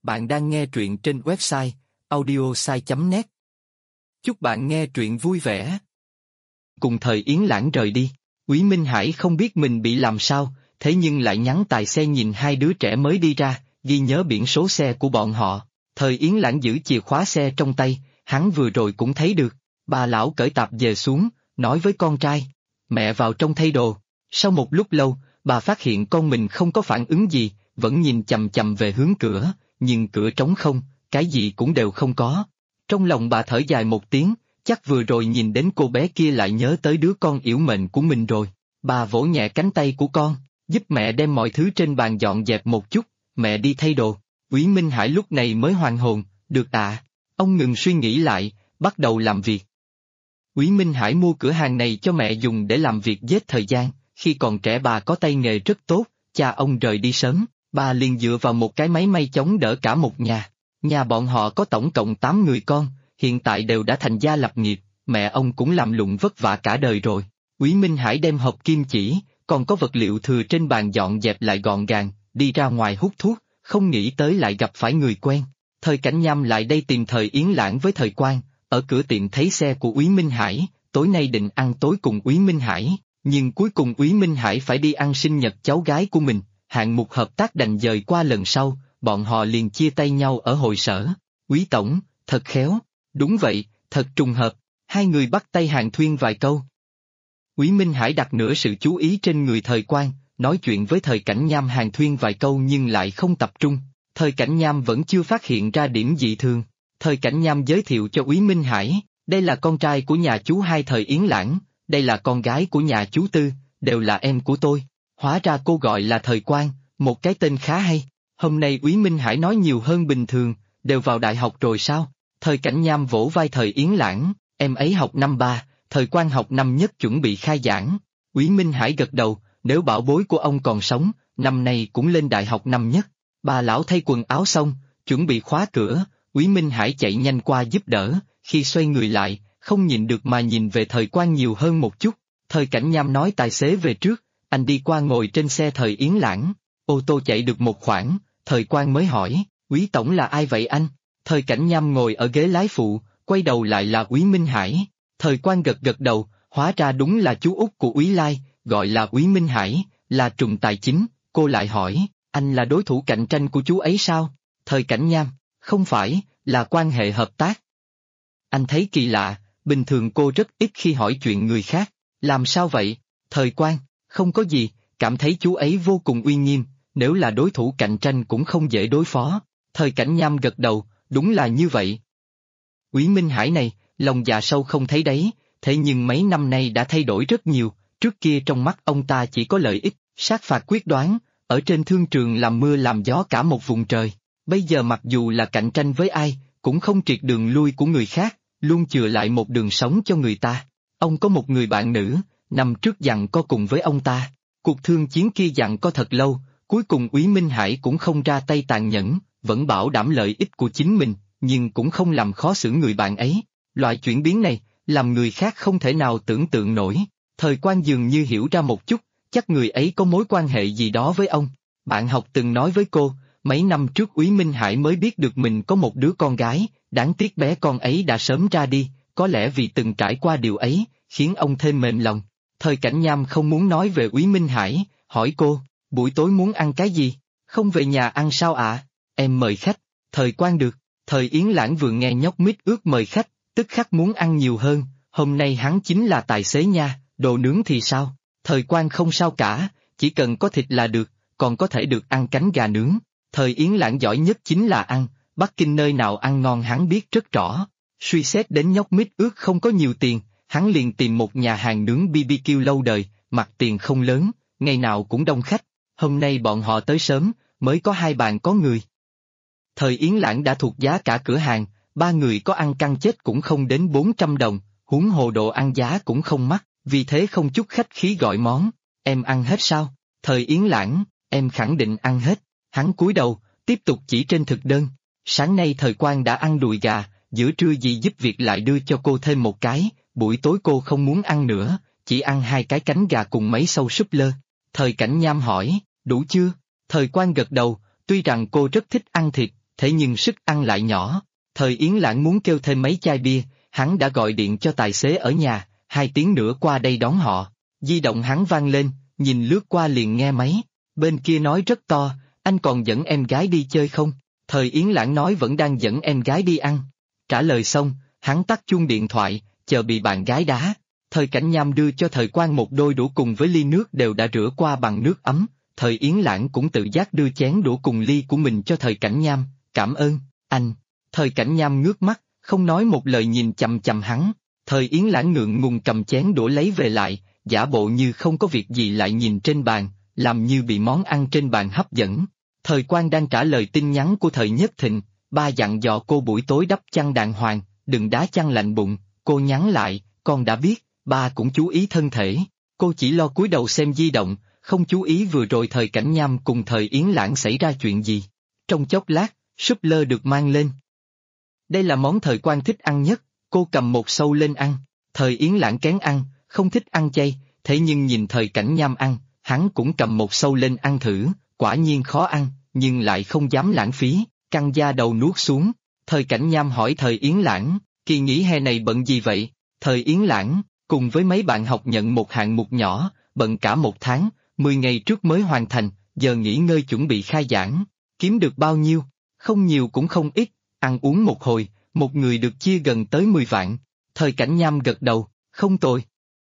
Bạn đang nghe truyện trên website audiosai.net. Chúc bạn nghe truyện vui vẻ. Cùng thời Yến Lãng rời đi, Úy Minh Hải không biết mình bị làm sao, thế nhưng lại nhắn tài xe nhìn hai đứa trẻ mới đi ra, ghi nhớ biển số xe của bọn họ. Thời Yến Lãng giữ chìa khóa xe trong tay, hắn vừa rồi cũng thấy được. Bà lão cởi tạp dề xuống, nói với con trai, mẹ vào trong thay đồ. Sau một lúc lâu, bà phát hiện con mình không có phản ứng gì, vẫn nhìn chằm chằm về hướng cửa, nhưng cửa trống không, cái gì cũng đều không có. Trong lòng bà thở dài một tiếng, chắc vừa rồi nhìn đến cô bé kia lại nhớ tới đứa con yểu mệnh của mình rồi. Bà vỗ nhẹ cánh tay của con, giúp mẹ đem mọi thứ trên bàn dọn dẹp một chút, mẹ đi thay đồ. Úy Minh Hải lúc này mới hoàn hồn, được ạ. Ông ngừng suy nghĩ lại, bắt đầu làm việc. Úy Minh Hải mua cửa hàng này cho mẹ dùng để làm việc giết thời gian, khi còn trẻ bà có tay nghề rất tốt, cha ông rời đi sớm, bà liền dựa vào một cái máy may chống đỡ cả một nhà. Nhà bọn họ có tổng cộng 8 người con, hiện tại đều đã thành gia lập nghiệp, mẹ ông cũng làm lụng vất vả cả đời rồi. Úy Minh Hải đem hộp kim chỉ, còn có vật liệu thừa trên bàn dọn dẹp lại gọn gàng, đi ra ngoài hút thuốc, không nghĩ tới lại gặp phải người quen. Thời Cảnh Nham lại đây tìm Thời Yến Lãng với Thời Quang, ở cửa tiệm thấy xe của Úy Minh Hải, tối nay định ăn tối cùng Úy Minh Hải, nhưng cuối cùng Úy Minh Hải phải đi ăn sinh nhật cháu gái của mình, hạng mục hợp tác đành dời qua lần sau, bọn họ liền chia tay nhau ở hội sở. Úy tổng, thật khéo, đúng vậy, thật trùng hợp, hai người bắt tay hàn huyên vài câu. Úy Minh Hải đặt nửa sự chú ý trên người Thời Quang, nói chuyện với Thời Cảnh Nham hàn huyên vài câu nhưng lại không tập trung. Thời Cảnh Nham vẫn chưa phát hiện ra điểm dị thường. Thời Cảnh Nham giới thiệu cho Úy Minh Hải, đây là con trai của nhà chú hai Thời Yến Lãng, đây là con gái của nhà chú Tư, đều là em của tôi. Hóa ra cô gọi là Thời Quang, một cái tên khá hay. Hôm nay Úy Minh Hải nói nhiều hơn bình thường, đều vào đại học rồi sao? Thời Cảnh Nham vỗ vai Thời Yến Lãng, em ấy học năm 3, Thời Quang học năm nhất chuẩn bị khai giảng. Úy Minh Hải gật đầu, nếu bảo bối của ông còn sống, năm nay cũng lên đại học năm nhất. Bà lão thay quần áo xong, chuẩn bị khóa cửa, Úy Minh Hải chạy nhanh qua giúp đỡ, khi xoay người lại, không nhìn được mà nhìn về Thời Quang nhiều hơn một chút. Thời Cảnh Nham nói tài xế về trước, anh đi qua ngồi trên xe Thời Yến Lãng. Ô tô chạy được một khoảng, Thời Quang mới hỏi, Úy tổng là ai vậy anh? Thời Cảnh Nham ngồi ở ghế lái phụ, quay đầu lại là Úy Minh Hải. Thời Quang gật gật đầu, hóa ra đúng là chú út của Úy Lai, gọi là Úy Minh Hải, là trùm tài chính. Cô lại hỏi, anh là đối thủ cạnh tranh của chú ấy sao? Thời Cảnh Nham, không phải, là quan hệ hợp tác. Anh thấy kỳ lạ, bình thường cô rất ít khi hỏi chuyện người khác, làm sao vậy? Thời Quang, không có gì, cảm thấy chú ấy vô cùng uy nghiêm, nếu là đối thủ cạnh tranh cũng không dễ đối phó. Thời Cảnh Nham gật đầu, đúng là như vậy. Úy Minh Hải này, lòng dạ sâu không thấy đấy, thế nhưng mấy năm nay đã thay đổi rất nhiều, trước kia trong mắt ông ta chỉ có lợi ích, sát phạt quyết đoán, ở trên thương trường làm mưa làm gió cả một vùng trời. Bây giờ mặc dù là cạnh tranh với ai, cũng không triệt đường lui của người khác, luôn chừa lại một đường sống cho người ta. Ông có một người bạn nữ, năm trước giằng co cùng với ông ta. Cuộc thương chiến kia giằng co thật lâu, cuối cùng Úy Minh Hải cũng không ra tay tàn nhẫn, vẫn bảo đảm lợi ích của chính mình, nhưng cũng không làm khó xử người bạn ấy. Loại chuyển biến này, làm người khác không thể nào tưởng tượng nổi. Thời Quang dường như hiểu ra một chút, chắc người ấy có mối quan hệ gì đó với ông. Bạn học từng nói với cô, mấy năm trước Úy Minh Hải mới biết được mình có một đứa con gái, đáng tiếc bé con ấy đã sớm ra đi, có lẽ vì từng trải qua điều ấy, khiến ông thêm mềm lòng. Thời Cảnh Nham không muốn nói về Úy Minh Hải, hỏi cô, buổi tối muốn ăn cái gì? Không về nhà ăn sao ạ? Em mời khách. Thời Quang được. Thời Yến Lãng vừa nghe nhóc mít ước mời khách, tức khắc muốn ăn nhiều hơn, hôm nay hắn chính là tài xế nha, đồ nướng thì sao? Thời Quang không sao cả, chỉ cần có thịt là được, còn có thể được ăn cánh gà nướng. Thời Yến Lãng giỏi nhất chính là ăn, Bắc Kinh nơi nào ăn ngon hắn biết rất rõ. Suy xét đến nhóc mít ước không có nhiều tiền, hắn liền tìm một nhà hàng nướng BBQ lâu đời, mặt tiền không lớn, ngày nào cũng đông khách. Hôm nay bọn họ tới sớm, mới có 2 bàn có người. Thời Yến Lãng đã thuộc giá cả cửa hàng, 3 người có ăn căng chết cũng không đến 400 đồng, huống hồ đồ ăn giá cũng không mắc, vì thế không chút khách khí gọi món. Em ăn hết sao? Thời Yến Lãng, em khẳng định ăn hết. Hắn cúi đầu, tiếp tục chỉ trên thực đơn. Sáng nay Thời Quang đã ăn đùi gà, giữa trưa dì giúp việc lại đưa cho cô thêm một cái, buổi tối cô không muốn ăn nữa, chỉ ăn 2 cái cánh gà cùng mấy sâu súp lơ. Thời Cảnh Nham hỏi, đủ chưa? Thời Quang gật đầu, tuy rằng cô rất thích ăn thịt, thế nhưng sức ăn lại nhỏ. Thời Yến Lãng muốn kêu thêm mấy chai bia, hắn đã gọi điện cho tài xế ở nhà, 2 tiếng nữa qua đây đón họ. Di động hắn vang lên, nhìn lướt qua liền nghe máy, bên kia nói rất to, anh còn dẫn em gái đi chơi không? Thời Yến Lãng nói vẫn đang dẫn em gái đi ăn. Trả lời xong, hắn tắt chuông điện thoại, chờ bị bạn gái đá. Thời Cảnh Nham đưa cho Thời Quang một đôi đũa cùng với ly nước đều đã rửa qua bằng nước ấm. Thời Yến Lãng cũng tự giác đưa chén đũa cùng ly của mình cho Thời Cảnh Nham, cảm ơn, anh. Thời Cảnh Nham ngước mắt, không nói một lời nhìn chằm chằm hắn. Thời Yến Lãng ngượng ngùng cầm chén đũa lấy về lại, giả bộ như không có việc gì lại nhìn trên bàn, làm như bị món ăn trên bàn hấp dẫn. Thời Quang đang trả lời tin nhắn của Thời Nhất Thịnh, ba dặn dò cô buổi tối đắp chăn đàng hoàng, đừng đá chăn lạnh bụng, cô nhắn lại, con đã biết, ba cũng chú ý thân thể. Cô chỉ lo cúi đầu xem di động, không chú ý vừa rồi Thời Cảnh Nham cùng Thời Yến Lãng xảy ra chuyện gì. Trong chốc lát, súp lơ được mang lên. Đây là món Thời Quang thích ăn nhất, cô cầm một sâu lên ăn. Thời Yến Lãng kén ăn, không thích ăn chay, thế nhưng nhìn Thời Cảnh Nham ăn, hắn cũng cầm một sâu lên ăn thử, quả nhiên khó ăn, nhưng lại không dám lãng phí, căng da đầu nuốt xuống. Thời Cảnh Nham hỏi Thời Yến Lãng, kỳ nghỉ hè này bận gì vậy? Thời Yến Lãng, cùng với mấy bạn học nhận một hạng mục nhỏ, bận cả 1 tháng, 10 ngày trước mới hoàn thành, giờ nghỉ ngơi chuẩn bị khai giảng. Kiếm được bao nhiêu? Không nhiều cũng không ít, ăn uống một hồi, một người được chia gần tới 10 vạn. Thời Cảnh Nham gật đầu, không tồi.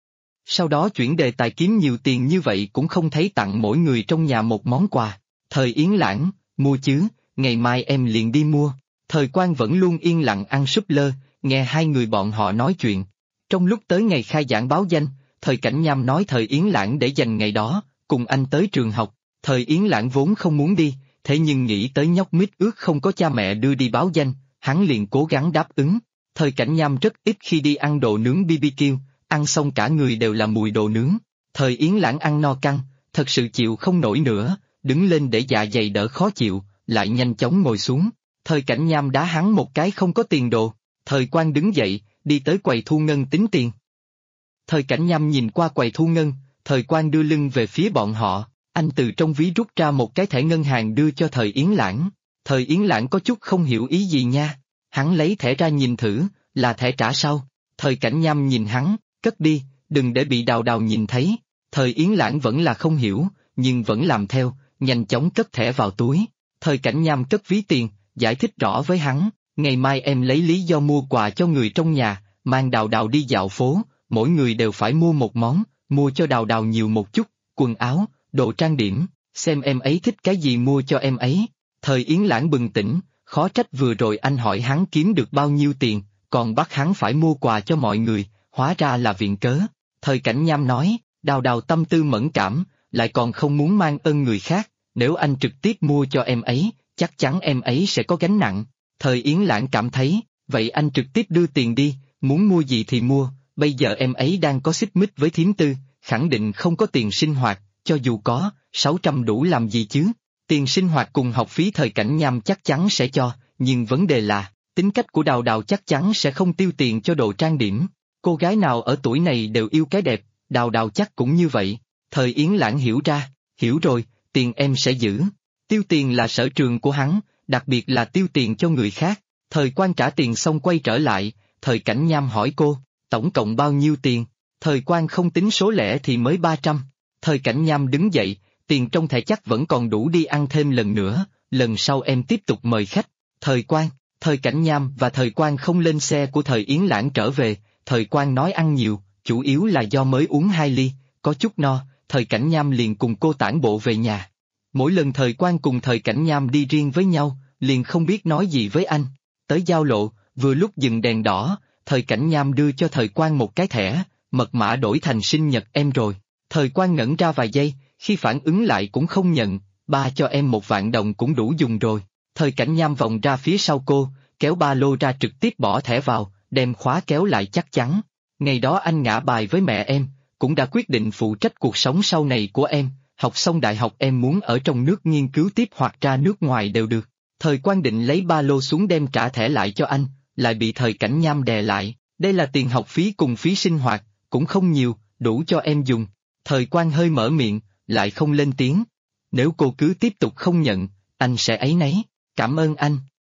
Sau đó chuyển đề tài kiếm nhiều tiền như vậy cũng không thấy tặng mỗi người trong nhà một món quà. Thời Yến Lãng, mua chứ, ngày mai em liền đi mua. Thời Quang vẫn luôn yên lặng ăn súp lơ, nghe hai người bọn họ nói chuyện. Trong lúc tới ngày khai giảng báo danh, Thời Cảnh Nham nói Thời Yến Lãng để dành ngày đó, cùng anh tới trường học. Thời Yến Lãng vốn không muốn đi, thế nhưng nghĩ tới nhóc mít ước không có cha mẹ đưa đi báo danh, hắn liền cố gắng đáp ứng. Thời Cảnh Nham rất ít khi đi ăn đồ nướng BBQ, ăn xong cả người đều là mùi đồ nướng. Thời Yến Lãng ăn no căng, thật sự chịu không nổi nữa, đứng lên để dạ dày đỡ khó chịu, lại nhanh chóng ngồi xuống. Thời Cảnh Nham đá hắn một cái không có tiền đồ. Thời Quang đứng dậy, đi tới quầy thu ngân tính tiền. Thời Cảnh Nham nhìn qua quầy thu ngân, Thời Quang đưa lưng về phía bọn họ, anh từ trong ví rút ra một cái thẻ ngân hàng đưa cho Thời Yến Lãng. Thời Yến Lãng có chút không hiểu ý gì nha, hắn lấy thẻ ra nhìn thử, là thẻ trả sau. Thời Cảnh Nham nhìn hắn, cất đi, đừng để bị Đào Đào nhìn thấy. Thời Yến Lãng vẫn là không hiểu, nhưng vẫn làm theo, nhanh chóng cất thẻ vào túi. Thời Cảnh Nham cất ví tiền, giải thích rõ với hắn, ngày mai em lấy lý do mua quà cho người trong nhà, mang Đào Đào đi dạo phố, mỗi người đều phải mua một món, mua cho Đào Đào nhiều một chút, quần áo, đồ trang điểm, xem em ấy thích cái gì mua cho em ấy. Thời Yến Lãng bừng tỉnh, khó trách vừa rồi anh hỏi hắn kiếm được bao nhiêu tiền, còn bắt hắn phải mua quà cho mọi người, hóa ra là viện cớ. Thời Cảnh Nham nói, Đào Đào tâm tư mẫn cảm, lại còn không muốn mang ơn người khác, nếu anh trực tiếp mua cho em ấy, chắc chắn em ấy sẽ có gánh nặng. Thời Yến Lãng cảm thấy, vậy anh trực tiếp đưa tiền đi, muốn mua gì thì mua, bây giờ em ấy đang có xích mích với thím Tư, khẳng định không có tiền sinh hoạt, cho dù có, 600 đủ làm gì chứ. Tiền sinh hoạt cùng học phí Thời Cảnh Nham chắc chắn sẽ cho, nhưng vấn đề là, tính cách của Đào Đào chắc chắn sẽ không tiêu tiền cho đồ trang điểm. Cô gái nào ở tuổi này đều yêu cái đẹp, Đào Đào chắc cũng như vậy. Thời Yến Lãng hiểu ra, hiểu rồi, tiền em sẽ giữ. Tiêu tiền là sở trường của hắn, đặc biệt là tiêu tiền cho người khác. Thời Quang trả tiền xong quay trở lại, Thời Cảnh Nham hỏi cô, tổng cộng bao nhiêu tiền? Thời Quang không tính số lẻ thì mới 300. Thời Cảnh Nham đứng dậy, tiền trong thẻ chắc vẫn còn đủ đi ăn thêm lần nữa, lần sau em tiếp tục mời khách. Thời Quang, Thời Cảnh Nham và Thời Quang không lên xe của Thời Yến Lãng trở về, Thời Quang nói ăn nhiều, chủ yếu là do mới uống 2 ly, có chút no, Thời Cảnh Nham liền cùng cô tản bộ về nhà. Mỗi lần Thời Quang cùng Thời Cảnh Nham đi riêng với nhau, liền không biết nói gì với anh. Tới giao lộ, vừa lúc dừng đèn đỏ, Thời Cảnh Nham đưa cho Thời Quang một cái thẻ, mật mã đổi thành sinh nhật em rồi. Thời Quang ngẩn ra vài giây, khi phản ứng lại cũng không nhận, ba cho em 1 vạn đồng cũng đủ dùng rồi. Thời Cảnh Nham vòng ra phía sau cô, kéo ba lô ra trực tiếp bỏ thẻ vào, đem khóa kéo lại chắc chắn. Ngày đó anh ngã bài với mẹ em, cũng đã quyết định phụ trách cuộc sống sau này của em, học xong đại học em muốn ở trong nước nghiên cứu tiếp hoặc ra nước ngoài đều được. Thời Quang định lấy ba lô xuống đem trả thẻ lại cho anh, lại bị Thời Cảnh Nham đè lại, đây là tiền học phí cùng phí sinh hoạt, cũng không nhiều, đủ cho em dùng. Thời Quang hơi mở miệng, lại không lên tiếng. Nếu cô cứ tiếp tục không nhận, anh sẽ áy náy, cảm ơn anh.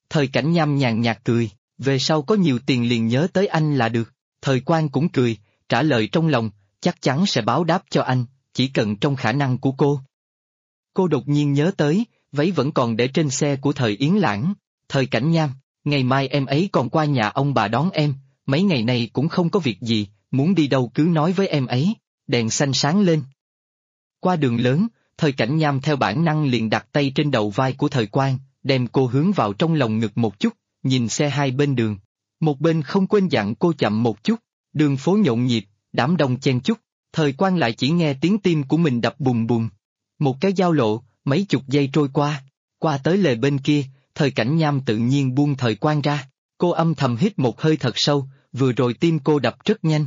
Thời Cảnh Nham nhàn nhạt cười, về sau có nhiều tiền liền nhớ tới anh là được. Thời Quang cũng cười, trả lời trong lòng, chắc chắn sẽ báo đáp cho anh, chỉ cần trong khả năng của cô. Cô đột nhiên nhớ tới, váy vẫn còn để trên xe của Thời Yến Lãng. Thời Cảnh Nham, ngày mai em ấy còn qua nhà ông bà đón em, mấy ngày này cũng không có việc gì, muốn đi đâu cứ nói với em ấy. Đèn xanh sáng lên. Qua đường lớn, Thời Cảnh Nham theo bản năng liền đặt tay trên đầu vai của Thời Quang, đem cô hướng vào trong lòng ngực một chút, nhìn xe hai bên đường. Một bên không quên dặn cô chậm một chút, đường phố nhộn nhịp, đám đông chen chúc, Thời Quang lại chỉ nghe tiếng tim của mình đập bùm bùm. Một cái giao lộ, mấy chục giây trôi qua tới lề bên kia, Thời Cảnh Nham tự nhiên buông Thời Quang ra, cô âm thầm hít một hơi thật sâu, vừa rồi tim cô đập rất nhanh.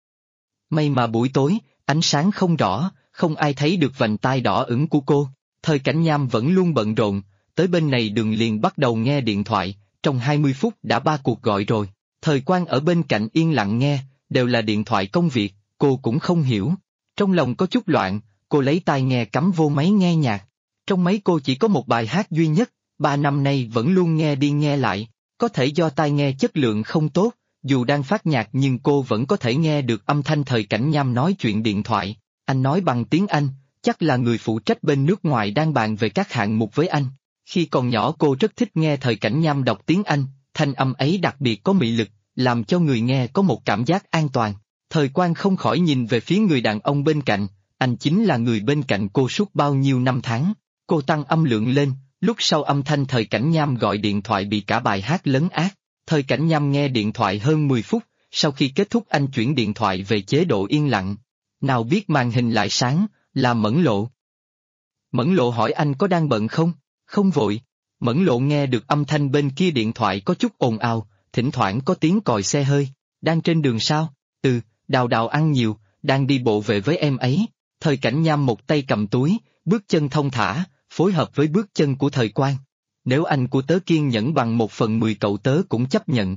May mà buổi tối, ánh sáng không rõ, không ai thấy được vành tai đỏ ửng của cô. Thời Cảnh Nham vẫn luôn bận rộn, tới bên này đường liền bắt đầu nghe điện thoại, trong 20 phút đã 3 cuộc gọi rồi. Thời Quang ở bên cạnh yên lặng nghe, đều là điện thoại công việc, cô cũng không hiểu. Trong lòng có chút loạn, cô lấy tai nghe cắm vô máy nghe nhạc. Trong máy cô chỉ có một bài hát duy nhất, 3 năm nay vẫn luôn nghe đi nghe lại, có thể do tai nghe chất lượng không tốt, dù đang phát nhạc nhưng cô vẫn có thể nghe được âm thanh Thời Cảnh Nham nói chuyện điện thoại. Anh nói bằng tiếng Anh, chắc là người phụ trách bên nước ngoài đang bàn về các hạng mục với anh. Khi còn nhỏ cô rất thích nghe Thời Cảnh Nham đọc tiếng Anh, thanh âm ấy đặc biệt có mị lực, làm cho người nghe có một cảm giác an toàn. Thời Quang không khỏi nhìn về phía người đàn ông bên cạnh, anh chính là người bên cạnh cô suốt bao nhiêu năm tháng. Cô tăng âm lượng lên, lúc sau âm thanh Thời Cảnh Nham gọi điện thoại bị cả bài hát lấn át. Thời Cảnh Nham nghe điện thoại hơn 10 phút, sau khi kết thúc anh chuyển điện thoại về chế độ yên lặng. Nào biết màn hình lại sáng, là Mẫn Lộ. Mẫn Lộ hỏi anh có đang bận không? Không vội. Mẫn Lộ nghe được âm thanh bên kia điện thoại có chút ồn ào, thỉnh thoảng có tiếng còi xe hơi. Đang trên đường sao? Đào Đào ăn nhiều, đang đi bộ về với em ấy. Thời Cảnh Nham một tay cầm túi, bước chân thong thả, phối hợp với bước chân của Thời Quang. Nếu anh của tớ kiên nhẫn bằng 1/10 cậu tớ cũng chấp nhận.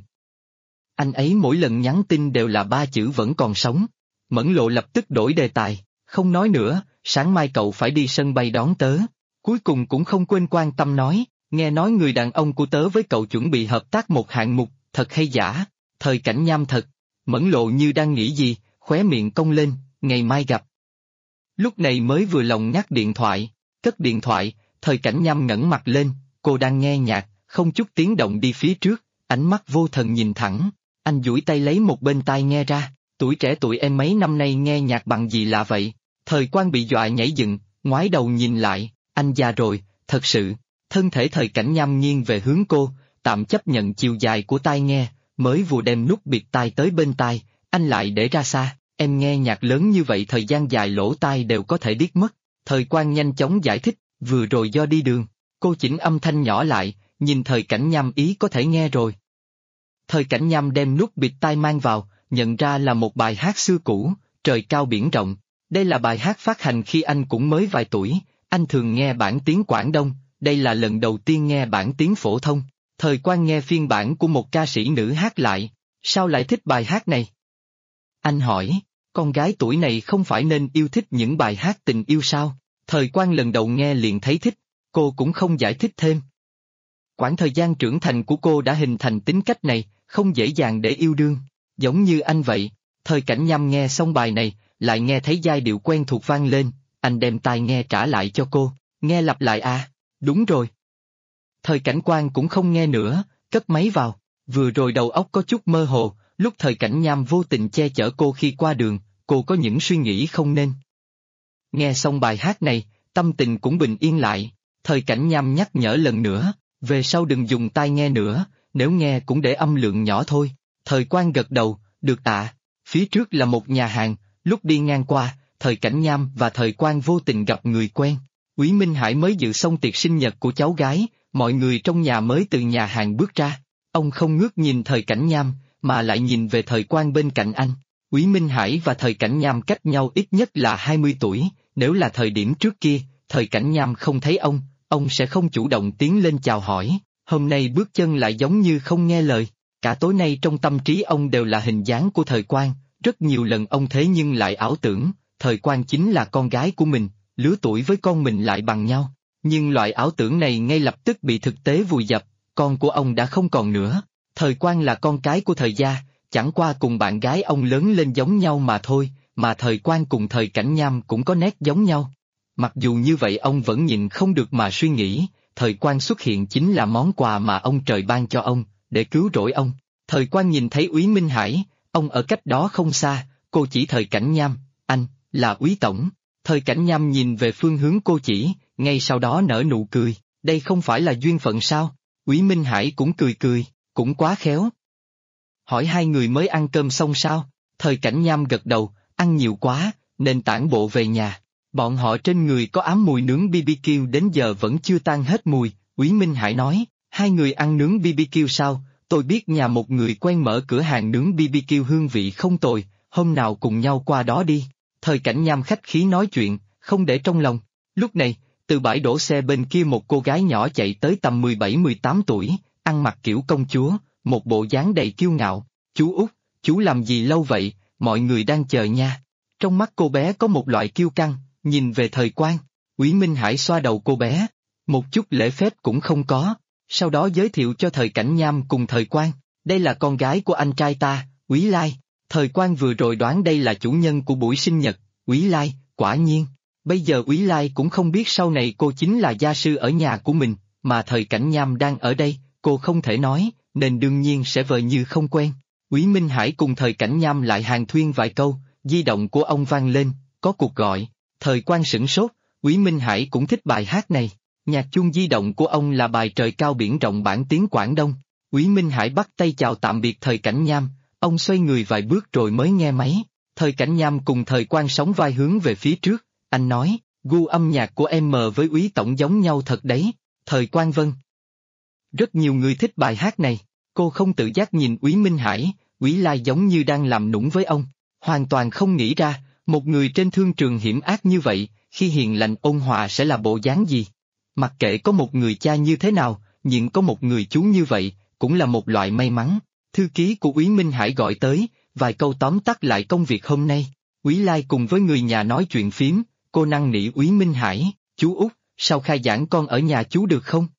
Anh ấy mỗi lần nhắn tin đều là 3 chữ vẫn còn sống. Mẫn Lộ lập tức đổi đề tài, không nói nữa, sáng mai cậu phải đi sân bay đón tớ. Cuối cùng cũng không quên quan tâm nói, nghe nói người đàn ông của tớ với cậu chuẩn bị hợp tác một hạng mục, thật hay giả? Thời Cảnh Nham thật. Mẫn Lộ như đang nghĩ gì, khóe miệng cong lên, ngày mai gặp. Lúc này mới vừa lòng ngắt điện thoại, cất điện thoại, Thời Cảnh Nham ngẩng mặt lên, cô đang nghe nhạc, không chút tiếng động đi phía trước, ánh mắt vô thần nhìn thẳng. Anh duỗi tay lấy một bên tai nghe ra, tuổi trẻ tụi em mấy năm nay nghe nhạc bằng gì lạ vậy? Thời Quang bị dọa nhảy dựng, ngoái đầu nhìn lại, anh già rồi, thật sự. Thân thể Thời Cảnh Nham nghiêng về hướng cô, tạm chấp nhận chiều dài của tai nghe, mới vừa đem nút bịt tai tới bên tai, anh lại để ra xa. Em nghe nhạc lớn như vậy thời gian dài lỗ tai đều có thể điếc mất. Thời Quang nhanh chóng giải thích, vừa rồi do đi đường. Cô chỉnh âm thanh nhỏ lại, nhìn Thời Cảnh Nham ý có thể nghe rồi. Thời Cảnh Nham đem nút bịt tai mang vào, nhận ra là một bài hát xưa cũ, Trời cao biển rộng. Đây là bài hát phát hành khi anh cũng mới vài tuổi, anh thường nghe bản tiếng Quảng Đông, đây là lần đầu tiên nghe bản tiếng phổ thông. Thời Quang nghe phiên bản của một ca sĩ nữ hát lại, sao lại thích bài hát này? Anh hỏi, con gái tuổi này không phải nên yêu thích những bài hát tình yêu sao? Thời Quang lần đầu nghe liền thấy thích, cô cũng không giải thích thêm. Quãng thời gian trưởng thành của cô đã hình thành tính cách này, không dễ dàng để yêu đương, giống như anh vậy. Thời Cảnh Nham nghe xong bài này, lại nghe thấy giai điệu quen thuộc vang lên, anh đem tai nghe trả lại cho cô, nghe lặp lại à, đúng rồi. Thời Cảnh Quang cũng không nghe nữa, cất máy vào, vừa rồi đầu óc có chút mơ hồ, lúc Thời Cảnh Nham vô tình che chở cô khi qua đường, cô có những suy nghĩ không nên. Nghe xong bài hát này, tâm tình cũng bình yên lại, Thời Cảnh Nham nhắc nhở lần nữa, về sau đừng dùng tai nghe nữa, nếu nghe cũng để âm lượng nhỏ thôi. Thời Quang gật đầu, được ạ. Phía trước là một nhà hàng, lúc đi ngang qua, Thời Cảnh Nham và Thời Quang vô tình gặp người quen. Úy Minh Hải mới dự xong tiệc sinh nhật của cháu gái, mọi người trong nhà mới từ nhà hàng bước ra. Ông không ngước nhìn Thời Cảnh Nham, mà lại nhìn về Thời Quang bên cạnh anh. Úy Minh Hải và Thời Cảnh Nham cách nhau ít nhất là 20 tuổi, nếu là thời điểm trước kia, Thời Cảnh Nham không thấy ông sẽ không chủ động tiến lên chào hỏi, hôm nay bước chân lại giống như không nghe lời. Cả tối nay trong tâm trí ông đều là hình dáng của Thời Quang, rất nhiều lần ông thế nhưng lại ảo tưởng, Thời Quang chính là con gái của mình, lứa tuổi với con mình lại bằng nhau. Nhưng loại ảo tưởng này ngay lập tức bị thực tế vùi dập, con của ông đã không còn nữa. Thời Quang là con cái của Thời gia, chẳng qua cùng bạn gái ông lớn lên giống nhau mà thôi, mà Thời Quang cùng Thời Cảnh Nham cũng có nét giống nhau. Mặc dù như vậy ông vẫn nhịn không được mà suy nghĩ, Thời Quang xuất hiện chính là món quà mà ông trời ban cho ông, để cứu rỗi ông. Thời Quang nhìn thấy Úy Minh Hải, ông ở cách đó không xa, cô chỉ Thời Cảnh Nham, anh, là Úy Tổng. Thời Cảnh Nham nhìn về phương hướng cô chỉ, ngay sau đó nở nụ cười, đây không phải là duyên phận sao? Úy Minh Hải cũng cười cười, cũng quá khéo. Hỏi hai người mới ăn cơm xong sao? Thời Cảnh Nham gật đầu, ăn nhiều quá, nên tản bộ về nhà. Bọn họ trên người có ám mùi nướng BBQ đến giờ vẫn chưa tan hết mùi, Úy Minh Hải nói, hai người ăn nướng BBQ sao? Tôi biết nhà một người quen mở cửa hàng nướng BBQ hương vị không tồi, hôm nào cùng nhau qua đó đi. Thời Cảnh Nham khách khí nói chuyện, không để trong lòng. Lúc này, từ bãi đổ xe bên kia một cô gái nhỏ chạy tới tầm 17-18 tuổi, ăn mặc kiểu công chúa, một bộ dáng đầy kiêu ngạo. Chú Út, chú làm gì lâu vậy, mọi người đang chờ nha. Trong mắt cô bé có một loại kiêu căng, nhìn về Thời Quang. Úy Minh Hải xoa đầu cô bé, một chút lễ phép cũng không có, sau đó giới thiệu cho Thời Cảnh Nham cùng Thời Quang, đây là con gái của anh trai ta, Úy Lai. Thời Quang vừa rồi đoán đây là chủ nhân của buổi sinh nhật, Úy Lai, quả nhiên. Bây giờ Úy Lai cũng không biết sau này cô chính là gia sư ở nhà của mình, mà Thời Cảnh Nham đang ở đây, cô không thể nói, nên đương nhiên sẽ vờ như không quen. Úy Minh Hải cùng Thời Cảnh Nham lại hàn thuyên vài câu, di động của ông vang lên, có cuộc gọi. Thời Quang sửng sốt, Úy Minh Hải cũng thích bài hát này. Nhạc chuông di động của ông là bài Trời cao biển rộng bản tiếng Quảng Đông. Úy Minh Hải bắt tay chào tạm biệt Thời Cảnh Nham, ông xoay người vài bước rồi mới nghe máy. Thời Cảnh Nham cùng Thời Quang sóng vai hướng về phía trước, anh nói, gu âm nhạc của em với Úy Tổng giống nhau thật đấy. Thời Quang vâng. Rất nhiều người thích bài hát này, cô không tự giác nhìn Úy Minh Hải, Úy Lai giống như đang làm nũng với ông. Hoàn toàn không nghĩ ra, một người trên thương trường hiểm ác như vậy, khi hiền lành ôn hòa sẽ là bộ dáng gì. Mặc kệ có một người cha như thế nào, nhưng có một người chú như vậy, cũng là một loại may mắn. Thư ký của Úy Minh Hải gọi tới, vài câu tóm tắt lại công việc hôm nay. Úy Lai cùng với người nhà nói chuyện phím, cô năn nỉ Úy Minh Hải, chú Út, sau khai giảng con ở nhà chú được không?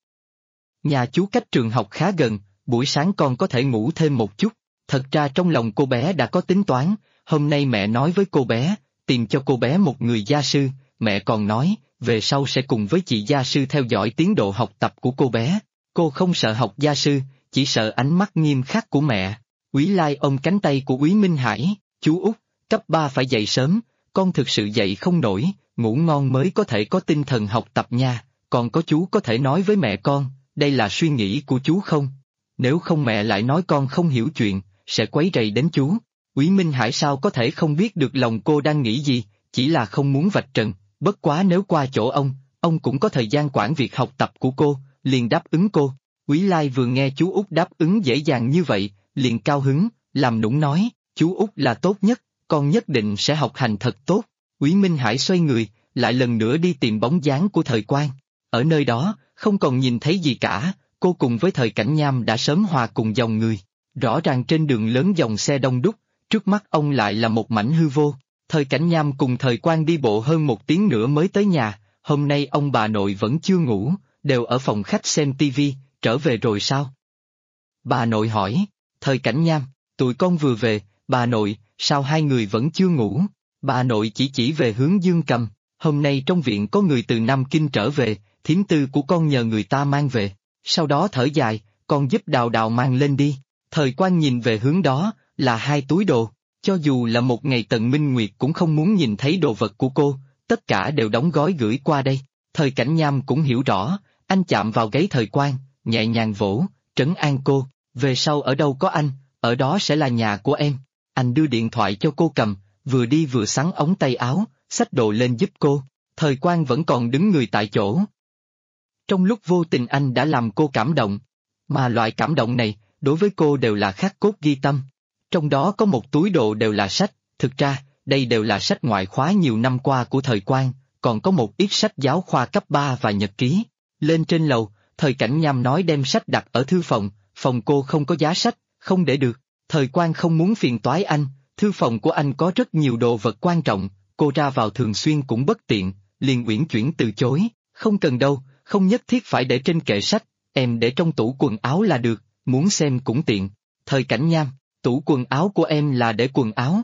Nhà chú cách trường học khá gần, buổi sáng con có thể ngủ thêm một chút. Thật ra trong lòng cô bé đã có tính toán, hôm nay mẹ nói với cô bé, tìm cho cô bé một người gia sư, mẹ còn nói, về sau sẽ cùng với chị gia sư theo dõi tiến độ học tập của cô bé. Cô không sợ học gia sư, chỉ sợ ánh mắt nghiêm khắc của mẹ. Úy Lai ôm cánh tay của Úy Minh Hải, chú Út, cấp 3 phải dậy sớm, con thực sự dậy không nổi, ngủ ngon mới có thể có tinh thần học tập nha, còn có chú có thể nói với mẹ con, đây là suy nghĩ của chú không? Nếu không mẹ lại nói con không hiểu chuyện, sẽ quấy rầy đến chú. Úy Minh Hải sao có thể không biết được lòng cô đang nghĩ gì, chỉ là không muốn vạch trần, bất quá nếu qua chỗ ông cũng có thời gian quản việc học tập của cô, liền đáp ứng cô. Úy Lai vừa nghe chú Út đáp ứng dễ dàng như vậy, liền cao hứng, làm nũng nói, chú Út là tốt nhất, con nhất định sẽ học hành thật tốt. Úy Minh Hải xoay người, lại lần nữa đi tìm bóng dáng của Thời Quang. Ở nơi đó, không còn nhìn thấy gì cả, cô cùng với Thời Cảnh Nham đã sớm hòa cùng dòng người. Rõ ràng trên đường lớn dòng xe đông đúc, trước mắt ông lại là một mảnh hư vô. Thời Cảnh Nham cùng Thời Quang đi bộ hơn 1 tiếng nữa mới tới nhà, hôm nay ông bà nội vẫn chưa ngủ, đều ở phòng khách xem tivi, trở về rồi sao? Bà nội hỏi, Thời Cảnh Nham, tụi con vừa về, bà nội, sao hai người vẫn chưa ngủ? Bà nội chỉ về hướng Dương Cầm, hôm nay trong viện có người từ Nam Kinh trở về, thím tư của con nhờ người ta mang về, sau đó thở dài, con giúp Đào Đào mang lên đi. Thời Quang nhìn về hướng đó, là 2 túi đồ, cho dù là một ngày Tần Minh Nguyệt cũng không muốn nhìn thấy đồ vật của cô, tất cả đều đóng gói gửi qua đây. Thời Cảnh Nham cũng hiểu rõ, anh chạm vào gáy Thời Quang, nhẹ nhàng vỗ, trấn an cô, về sau ở đâu có anh, ở đó sẽ là nhà của em. Anh đưa điện thoại cho cô cầm, vừa đi vừa xắn ống tay áo, xách đồ lên giúp cô. Thời Quang vẫn còn đứng người tại chỗ. Trong lúc vô tình anh đã làm cô cảm động, mà loại cảm động này, đối với cô đều là khắc cốt ghi tâm. Trong đó có một túi đồ đều là sách, thực ra, đây đều là sách ngoại khóa nhiều năm qua của Thời Quang, còn có một ít sách giáo khoa cấp 3 và nhật ký. Lên trên lầu, Thời Cảnh Nham nói đem sách đặt ở thư phòng cô không có giá sách, không để được. Thời Quang không muốn phiền toái anh, thư phòng của anh có rất nhiều đồ vật quan trọng, cô ra vào thường xuyên cũng bất tiện, liền uyển chuyển từ chối, không cần đâu, không nhất thiết phải để trên kệ sách, em để trong tủ quần áo là được, muốn xem cũng tiện. Thời Cảnh Nham, tủ quần áo của em là để quần áo.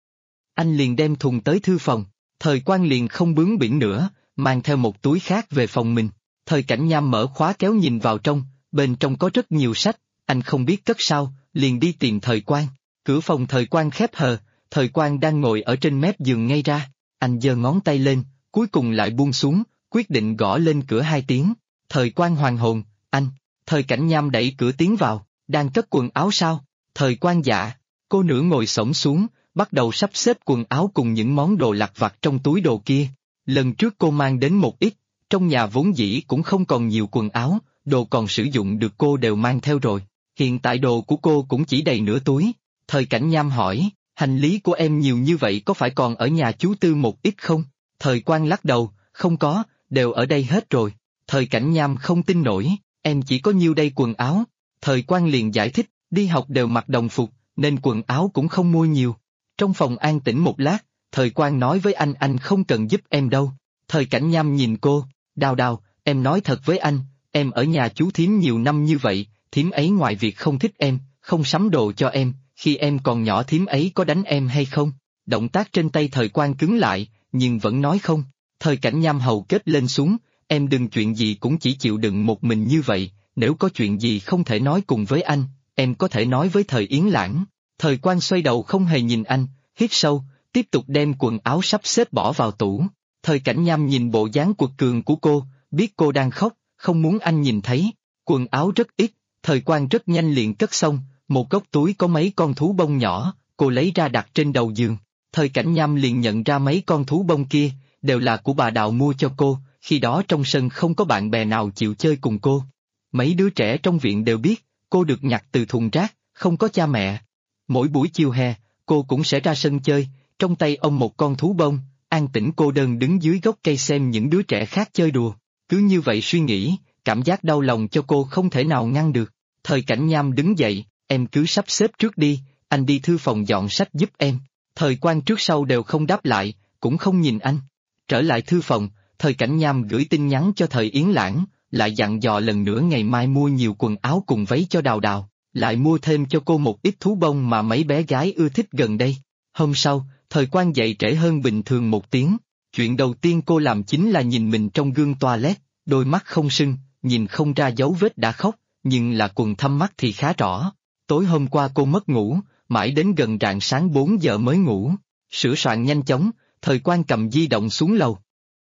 Anh liền đem thùng tới thư phòng, Thời Quang liền không bướng bỉnh nữa, mang theo một túi khác về phòng mình. Thời Cảnh Nham mở khóa kéo nhìn vào trong, bên trong có rất nhiều sách, anh không biết cất sao, liền đi tìm Thời Quang. Cửa phòng Thời Quang khép hờ, Thời Quang đang ngồi ở trên mép giường ngay ra, anh giơ ngón tay lên, cuối cùng lại buông xuống, quyết định gõ lên cửa 2 tiếng. Thời Quang hoàn hồn, anh. Thời Cảnh Nham đẩy cửa tiến vào, đang cất quần áo sao? Thời Quang dạ. Cô nửa ngồi xổm xuống, bắt đầu sắp xếp quần áo cùng những món đồ lặt vặt trong túi đồ kia. Lần trước cô mang đến một ít, trong nhà vốn dĩ cũng không còn nhiều quần áo, đồ còn sử dụng được cô đều mang theo rồi. Hiện tại đồ của cô cũng chỉ đầy nửa túi. Thời Cảnh Nham hỏi, hành lý của em nhiều như vậy có phải còn ở nhà chú Tư một ít không? Thời Quang lắc đầu, không có, đều ở đây hết rồi. Thời Cảnh Nham không tin nổi, em chỉ có nhiêu đây quần áo. Thời Quang liền giải thích, đi học đều mặc đồng phục, nên quần áo cũng không mua nhiều. Trong phòng an tĩnh một lát, Thời Quang nói với anh không cần giúp em đâu. Thời Cảnh Nham nhìn cô, Đào Đào, em nói thật với anh, em ở nhà chú thím nhiều năm như vậy, thím ấy ngoài việc không thích em, không sắm đồ cho em, khi em còn nhỏ thím ấy có đánh em hay không? Động tác trên tay Thời Quang cứng lại, nhưng vẫn nói không. Thời Cảnh Nham hầu kết lên xuống, em đừng chuyện gì cũng chỉ chịu đựng một mình như vậy, nếu có chuyện gì không thể nói cùng với anh, em có thể nói với Thời Yến Lãng. Thời Quang xoay đầu không hề nhìn anh, hít sâu, tiếp tục đem quần áo sắp xếp bỏ vào tủ. Thời Cảnh Nham nhìn bộ dáng quật cường của cô, biết cô đang khóc, không muốn anh nhìn thấy. Quần áo rất ít, Thời Quang rất nhanh liền cất xong, một góc túi có mấy con thú bông nhỏ, cô lấy ra đặt trên đầu giường. Thời Cảnh Nham liền nhận ra mấy con thú bông kia, đều là của bà Đào mua cho cô, khi đó trong sân không có bạn bè nào chịu chơi cùng cô. Mấy đứa trẻ trong viện đều biết, cô được nhặt từ thùng rác, không có cha mẹ. Mỗi buổi chiều hè, cô cũng sẽ ra sân chơi, trong tay ôm một con thú bông, an tĩnh cô đơn đứng dưới gốc cây xem những đứa trẻ khác chơi đùa. Cứ như vậy suy nghĩ, cảm giác đau lòng cho cô không thể nào ngăn được. Thời Cảnh Nham đứng dậy, em cứ sắp xếp trước đi, anh đi thư phòng dọn sách giúp em. Thời Quang trước sau đều không đáp lại, cũng không nhìn anh. Trở lại thư phòng, Thời Cảnh Nham gửi tin nhắn cho Thời Yến Lãng, lại dặn dò lần nữa ngày mai mua nhiều quần áo cùng váy cho Đào Đào, lại mua thêm cho cô một ít thú bông mà mấy bé gái ưa thích gần đây. Hôm sau, Thời Quang dậy trễ hơn bình thường 1 tiếng, chuyện đầu tiên cô làm chính là nhìn mình trong gương toilet, đôi mắt không sưng, nhìn không ra dấu vết đã khóc, nhưng là quầng thâm mắt thì khá rõ. Tối hôm qua cô mất ngủ, mãi đến gần rạng sáng 4 giờ mới ngủ. Sửa soạn nhanh chóng, Thời Quang cầm di động xuống lầu.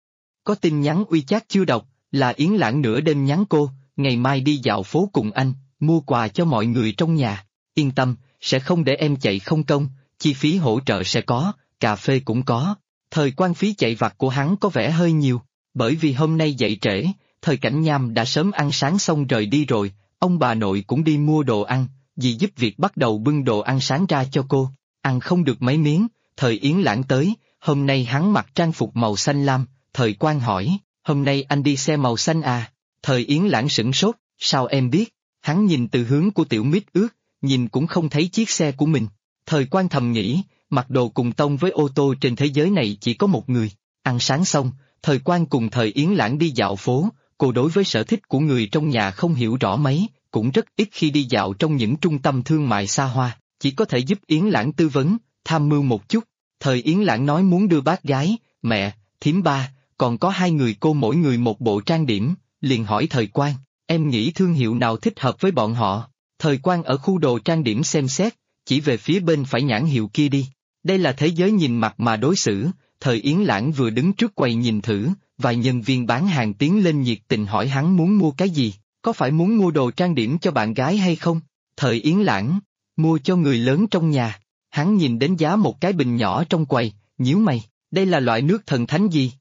Có tin nhắn WeChat chưa đọc, là Yến Lãng nửa đêm nhắn cô, ngày mai đi dạo phố cùng anh, mua quà cho mọi người trong nhà. Yên tâm, sẽ không để em chạy không công, chi phí hỗ trợ sẽ có, cà phê cũng có. Thời Quang phí chạy vặt của hắn có vẻ hơi nhiều, bởi vì hôm nay dậy trễ, Thời Cảnh Nham đã sớm ăn sáng xong rời đi rồi, ông bà nội cũng đi mua đồ ăn, dì giúp việc bắt đầu bưng đồ ăn sáng ra cho cô. Ăn không được mấy miếng, Thời Yến Lãng tới, hôm nay hắn mặc trang phục màu xanh lam. Thời Quang hỏi, hôm nay anh đi xe màu xanh à? Thời Yến Lãng sửng sốt, sao em biết? Hắn nhìn từ hướng của Tiểu Mít Ướt, nhìn cũng không thấy chiếc xe của mình. Thời Quang thầm nghĩ, mặc đồ cùng tông với ô tô trên thế giới này chỉ có một người. Ăn sáng xong, Thời Quang cùng Thời Yến Lãng đi dạo phố, cô đối với sở thích của người trong nhà không hiểu rõ mấy, cũng rất ít khi đi dạo trong những trung tâm thương mại xa hoa, chỉ có thể giúp Yến Lãng tư vấn, tham mưu một chút. Thời Yến Lãng nói muốn đưa bác gái, mẹ, thím ba, còn có 2 người cô mỗi người một bộ trang điểm, liền hỏi Thời Quang, em nghĩ thương hiệu nào thích hợp với bọn họ? Thời Quang ở khu đồ trang điểm xem xét, chỉ về phía bên phải nhãn hiệu kia đi. Đây là thế giới nhìn mặt mà đối xử. Thời Yến Lãng vừa đứng trước quầy nhìn thử, vài nhân viên bán hàng tiến lên nhiệt tình hỏi hắn muốn mua cái gì, có phải muốn mua đồ trang điểm cho bạn gái hay không? Thời Yến Lãng, mua cho người lớn trong nhà. Hắn nhìn đến giá một cái bình nhỏ trong quầy, nhíu mày, đây là loại nước thần thánh gì?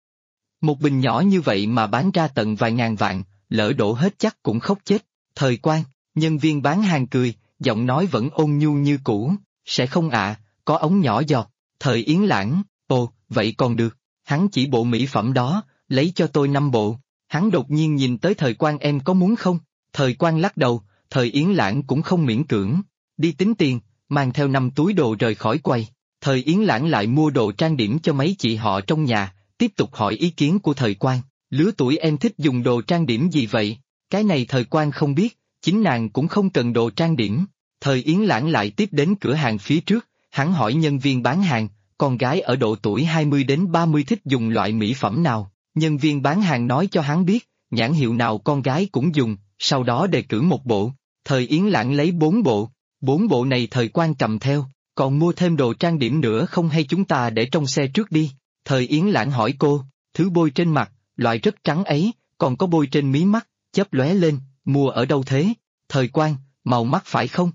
Một bình nhỏ như vậy mà bán ra tận vài ngàn vạn, lỡ đổ hết chắc cũng khóc chết. Thời Quang, nhân viên bán hàng cười, giọng nói vẫn ôn nhu như cũ, sẽ không ạ, có ống nhỏ giọt. Thời Yến Lãng, ồ, vậy còn được, hắn chỉ bộ mỹ phẩm đó, lấy cho tôi 5 bộ. Hắn đột nhiên nhìn tới Thời Quang, em có muốn không? Thời Quang lắc đầu, Thời Yến Lãng cũng không miễn cưỡng, đi tính tiền, mang theo 5 túi đồ rời khỏi quầy. Thời Yến Lãng lại mua đồ trang điểm cho mấy chị họ trong nhà, tiếp tục hỏi ý kiến của Thời Quang, lứa tuổi em thích dùng đồ trang điểm gì vậy? Cái này Thời Quang không biết, chính nàng cũng không cần đồ trang điểm. Thời Yến Lãng lại tiếp đến cửa hàng phía trước, hắn hỏi nhân viên bán hàng, con gái ở độ tuổi 20 đến 30 thích dùng loại mỹ phẩm nào, nhân viên bán hàng nói cho hắn biết, nhãn hiệu nào con gái cũng dùng, sau đó đề cử một bộ. Thời Yến Lãng lấy 4 bộ, 4 bộ này Thời Quang cầm theo, còn mua thêm đồ trang điểm nữa không hay chúng ta để trong xe trước đi. Thời Yến Lãng hỏi cô, thứ bôi trên mặt, loại rất trắng ấy, còn có bôi trên mí mắt, chớp lóe lên, mua ở đâu thế? Thời Quang, màu mắt phải không?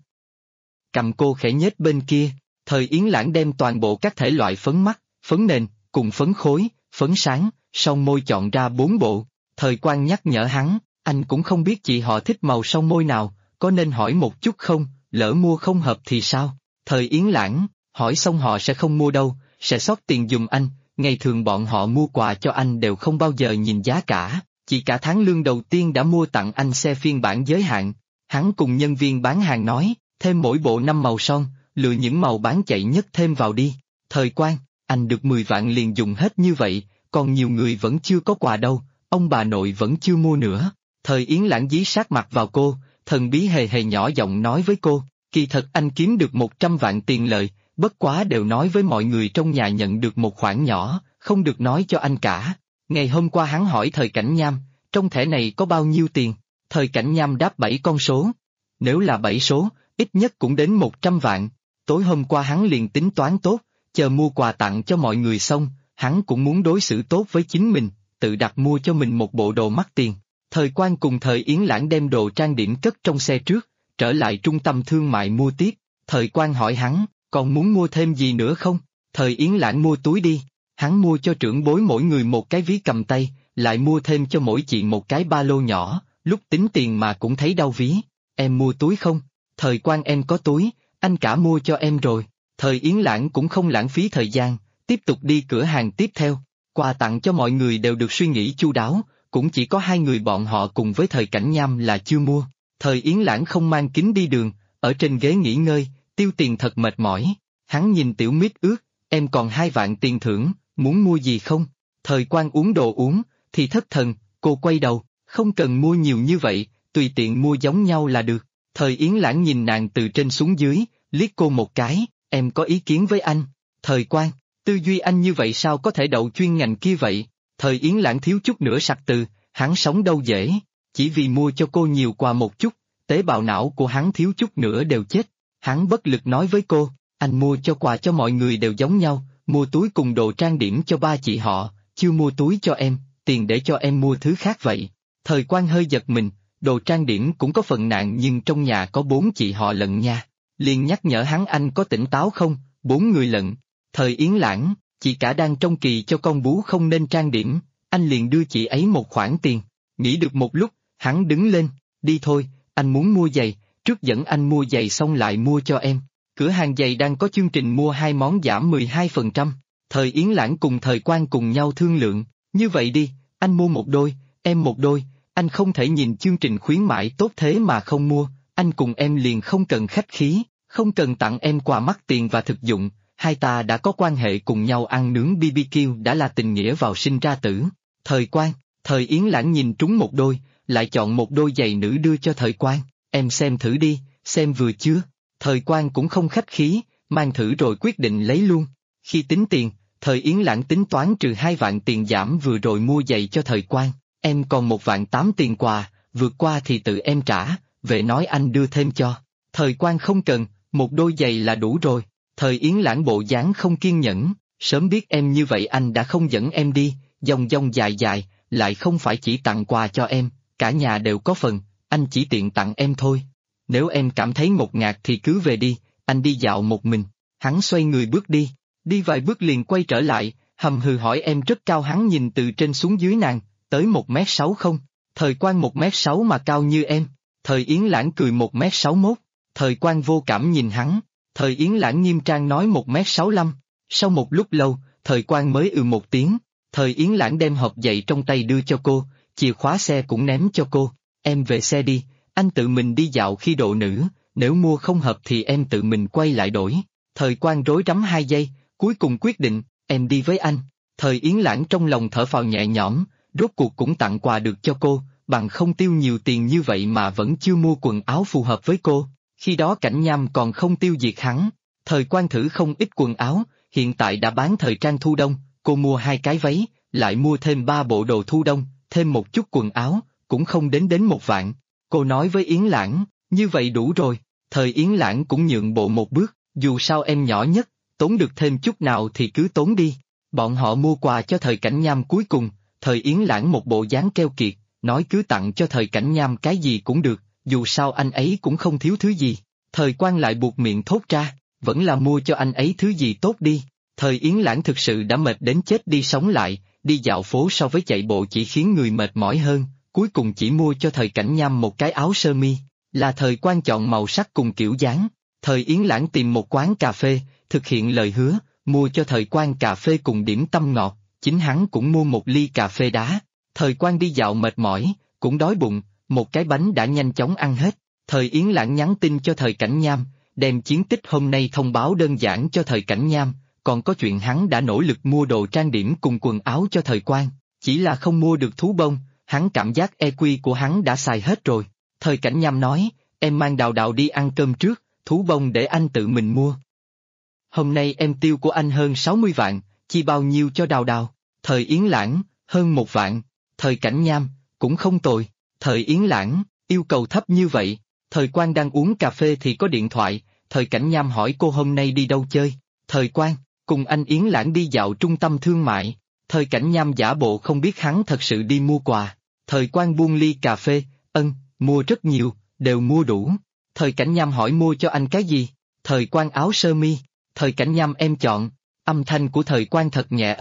Cầm cô khẽ nhếch bên kia, Thời Yến Lãng đem toàn bộ các thể loại phấn mắt, phấn nền, cùng phấn khối, phấn sáng, son môi chọn ra 4 bộ. Thời Quang nhắc nhở hắn, anh cũng không biết chị họ thích màu son môi nào, có nên hỏi một chút không, lỡ mua không hợp thì sao? Thời Yến Lãng, hỏi xong họ sẽ không mua đâu, sẽ sót tiền giùm anh, ngày thường bọn họ mua quà cho anh đều không bao giờ nhìn giá cả, chỉ cả tháng lương đầu tiên đã mua tặng anh xe phiên bản giới hạn. Hắn cùng nhân viên bán hàng nói, thêm mỗi bộ 5 màu son, lựa những màu bán chạy nhất thêm vào đi. Thời Quang, anh được 10 vạn liền dùng hết như vậy, còn nhiều người vẫn chưa có quà đâu, ông bà nội vẫn chưa mua nữa. Thời Yến Lãng dí sát mặt vào cô, thần bí hề hề nhỏ giọng nói với cô, kỳ thật anh kiếm được 100 vạn tiền lợi, bất quá đều nói với mọi người trong nhà nhận được một khoản nhỏ, không được nói cho anh cả. Ngày hôm qua hắn hỏi Thời Cảnh Nham, trong thẻ này có bao nhiêu tiền? Thời Cảnh Nham đáp 7 con số. Nếu là 7 số, ít nhất cũng đến 100 vạn. Tối hôm qua hắn liền tính toán tốt, chờ mua quà tặng cho mọi người xong, hắn cũng muốn đối xử tốt với chính mình, tự đặt mua cho mình một bộ đồ mắc tiền. Thời Quang cùng Thời Yến Lãng đem đồ trang điểm cất trong xe trước, trở lại trung tâm thương mại mua tiếp. Thời Quang hỏi hắn, còn muốn mua thêm gì nữa không? Thời Yến Lãng mua túi đi, hắn mua cho trưởng bối mỗi người một cái ví cầm tay, lại mua thêm cho mỗi chị một cái ba lô nhỏ, lúc tính tiền mà cũng thấy đau ví. Em mua túi không? Thời Quang em có túi, anh cả mua cho em rồi. Thời Yến Lãng cũng không lãng phí thời gian, tiếp tục đi cửa hàng tiếp theo. Quà tặng cho mọi người đều được suy nghĩ chu đáo, cũng chỉ có 2 người bọn họ cùng với Thời Cảnh Nham là chưa mua. Thời Yến Lãng không mang kính đi đường, ở trên ghế nghỉ ngơi, tiêu tiền thật mệt mỏi. Hắn nhìn Tiểu Mít ước, em còn 2 vạn tiền thưởng, muốn mua gì không? Thời Quang uống đồ uống, thì thất thần, cô quay đầu, không cần mua nhiều như vậy, tùy tiện mua giống nhau là được. Thời Yến Lãng nhìn nàng từ trên xuống dưới, liếc cô một cái, em có ý kiến với anh. Thời Quang, tư duy anh như vậy sao có thể đậu chuyên ngành kia vậy? Thời Yến Lãng thiếu chút nữa sặc từ, hắn sống đâu dễ, chỉ vì mua cho cô nhiều quà một chút, tế bào não của hắn thiếu chút nữa đều chết. Hắn bất lực nói với cô, anh mua cho quà cho mọi người đều giống nhau, mua túi cùng đồ trang điểm cho ba chị họ, chưa mua túi cho em, tiền để cho em mua thứ khác vậy. Thời Quang hơi giật mình, đồ trang điểm cũng có phần nặng nhưng trong nhà có 4 chị họ lận nha. Liền nhắc nhở hắn anh có tỉnh táo không, 4 người lận. Thời Yến Lãng, chị cả đang trong kỳ cho con bú không nên trang điểm, anh liền đưa chị ấy một khoản tiền. Nghĩ được một lúc, hắn đứng lên, đi thôi, anh muốn mua giày, trước dẫn anh mua giày xong lại mua cho em. Cửa hàng giày đang có chương trình mua 2 món giảm 12%. Thời Yến Lãng cùng Thời Quang cùng nhau thương lượng, như vậy đi, anh mua một đôi, em một đôi, anh không thể nhìn chương trình khuyến mãi tốt thế mà không mua, anh cùng em liền không cần khách khí, không cần tặng em quà mắc tiền và thực dụng, hai ta đã có quan hệ cùng nhau ăn nướng BBQ đã là tình nghĩa vào sinh ra tử. Thời Quang, Thời Yến Lãng nhìn trúng một đôi, lại chọn một đôi giày nữ đưa cho Thời Quang, em xem thử đi, xem vừa chưa. Thời Quang cũng không khách khí, mang thử rồi quyết định lấy luôn. Khi tính tiền, Thời Yến Lãng tính toán trừ 2 vạn tiền giảm vừa rồi mua giày cho Thời Quang, em còn 1 vạn 8 tiền quà, vượt qua thì tự em trả, về nói anh đưa thêm cho. Thời Quang không cần, một đôi giày là đủ rồi. Thời Yến Lãng bộ dáng không kiên nhẫn, sớm biết em như vậy anh đã không dẫn em đi, dòng dòng dài dài, lại không phải chỉ tặng quà cho em, cả nhà đều có phần, anh chỉ tiện tặng em thôi. Nếu em cảm thấy ngột ngạt thì cứ về đi, anh đi dạo một mình. Hắn xoay người bước đi, đi vài bước liền quay trở lại, hầm hừ hỏi em rất cao. Hắn nhìn từ trên xuống dưới nàng, tới 1m6 không? Thời Quang 1m6 mà cao như em. Thời Yến Lãng cười 1m61, Thời Quang vô cảm nhìn hắn, Thời Yến Lãng nghiêm trang nói 1m65. Sau một lúc lâu, Thời Quang mới một tiếng, Thời Yến Lãng đem hộp giày trong tay đưa cho cô, chìa khóa xe cũng ném cho cô, em về xe đi, anh tự mình đi dạo khi độ nữ, nếu mua không hợp thì em tự mình quay lại đổi. Thời Quang rối rắm 2 giây, cuối cùng quyết định, em đi với anh. Thời Yến Lãng trong lòng thở phào nhẹ nhõm, rốt cuộc cũng tặng quà được cho cô, bằng không tiêu nhiều tiền như vậy mà vẫn chưa mua quần áo phù hợp với cô. Khi đó Cảnh Nham còn không tiêu diệt hắn. Thời Quan thử không ít quần áo, hiện tại đã bán thời trang thu đông, cô mua 2 cái váy, lại mua thêm 3 bộ đồ thu đông, thêm một chút quần áo, cũng không đến 1 vạn. Cô nói với Yến Lãng, như vậy đủ rồi. Thời Yến Lãng cũng nhượng bộ một bước, dù sao em nhỏ nhất, tốn được thêm chút nào thì cứ tốn đi. Bọn họ mua quà cho Thời Cảnh Nham cuối cùng, Thời Yến Lãng một bộ dáng keo kiệt, nói cứ tặng cho Thời Cảnh Nham cái gì cũng được, dù sao anh ấy cũng không thiếu thứ gì. Thời Quan lại buộc miệng thốt ra, vẫn là mua cho anh ấy thứ gì tốt đi. Thời Yến Lãng thực sự đã mệt đến chết đi sống lại, đi dạo phố so với chạy bộ chỉ khiến người mệt mỏi hơn, cuối cùng chỉ mua cho Thời Cảnh Nham một cái áo sơ mi, là Thời Quan chọn màu sắc cùng kiểu dáng. Thời Yến Lãng tìm một quán cà phê, thực hiện lời hứa, mua cho Thời Quan cà phê cùng điểm tâm ngọt, chính hắn cũng mua một ly cà phê đá. Thời Quan đi dạo mệt mỏi, cũng đói bụng, một cái bánh đã nhanh chóng ăn hết. Thời Yến Lãng nhắn tin cho Thời Cảnh Nham, đem chiến tích hôm nay thông báo đơn giản cho Thời Cảnh Nham, còn có chuyện hắn đã nỗ lực mua đồ trang điểm cùng quần áo cho Thời Quan, chỉ là không mua được thú bông, hắn cảm giác EQ của hắn đã xài hết rồi. Thời Cảnh Nham nói, em mang Đào Đào đi ăn cơm trước, thú bông để anh tự mình mua. Hôm nay em tiêu của anh hơn 60 vạn, chi bao nhiêu cho Đào Đào? Thời Yến Lãng, hơn 1 vạn. Thời Cảnh Nham, cũng không tồi. Thời Yến Lãng, yêu cầu thấp như vậy. Thời Quan đang uống cà phê thì có điện thoại, Thời Cảnh Nham hỏi cô hôm nay đi đâu chơi. Thời Quan, cùng anh Yến Lãng đi dạo trung tâm thương mại. Thời Cảnh Nham giả bộ không biết hắn thật sự đi mua quà. Thời Quan buông ly cà phê, mua rất nhiều, đều mua đủ. Thời Cảnh Nham hỏi mua cho anh cái gì? Thời Quan áo sơ mi. Thời Cảnh Nham em chọn. Âm thanh của Thời Quan thật nhẹ.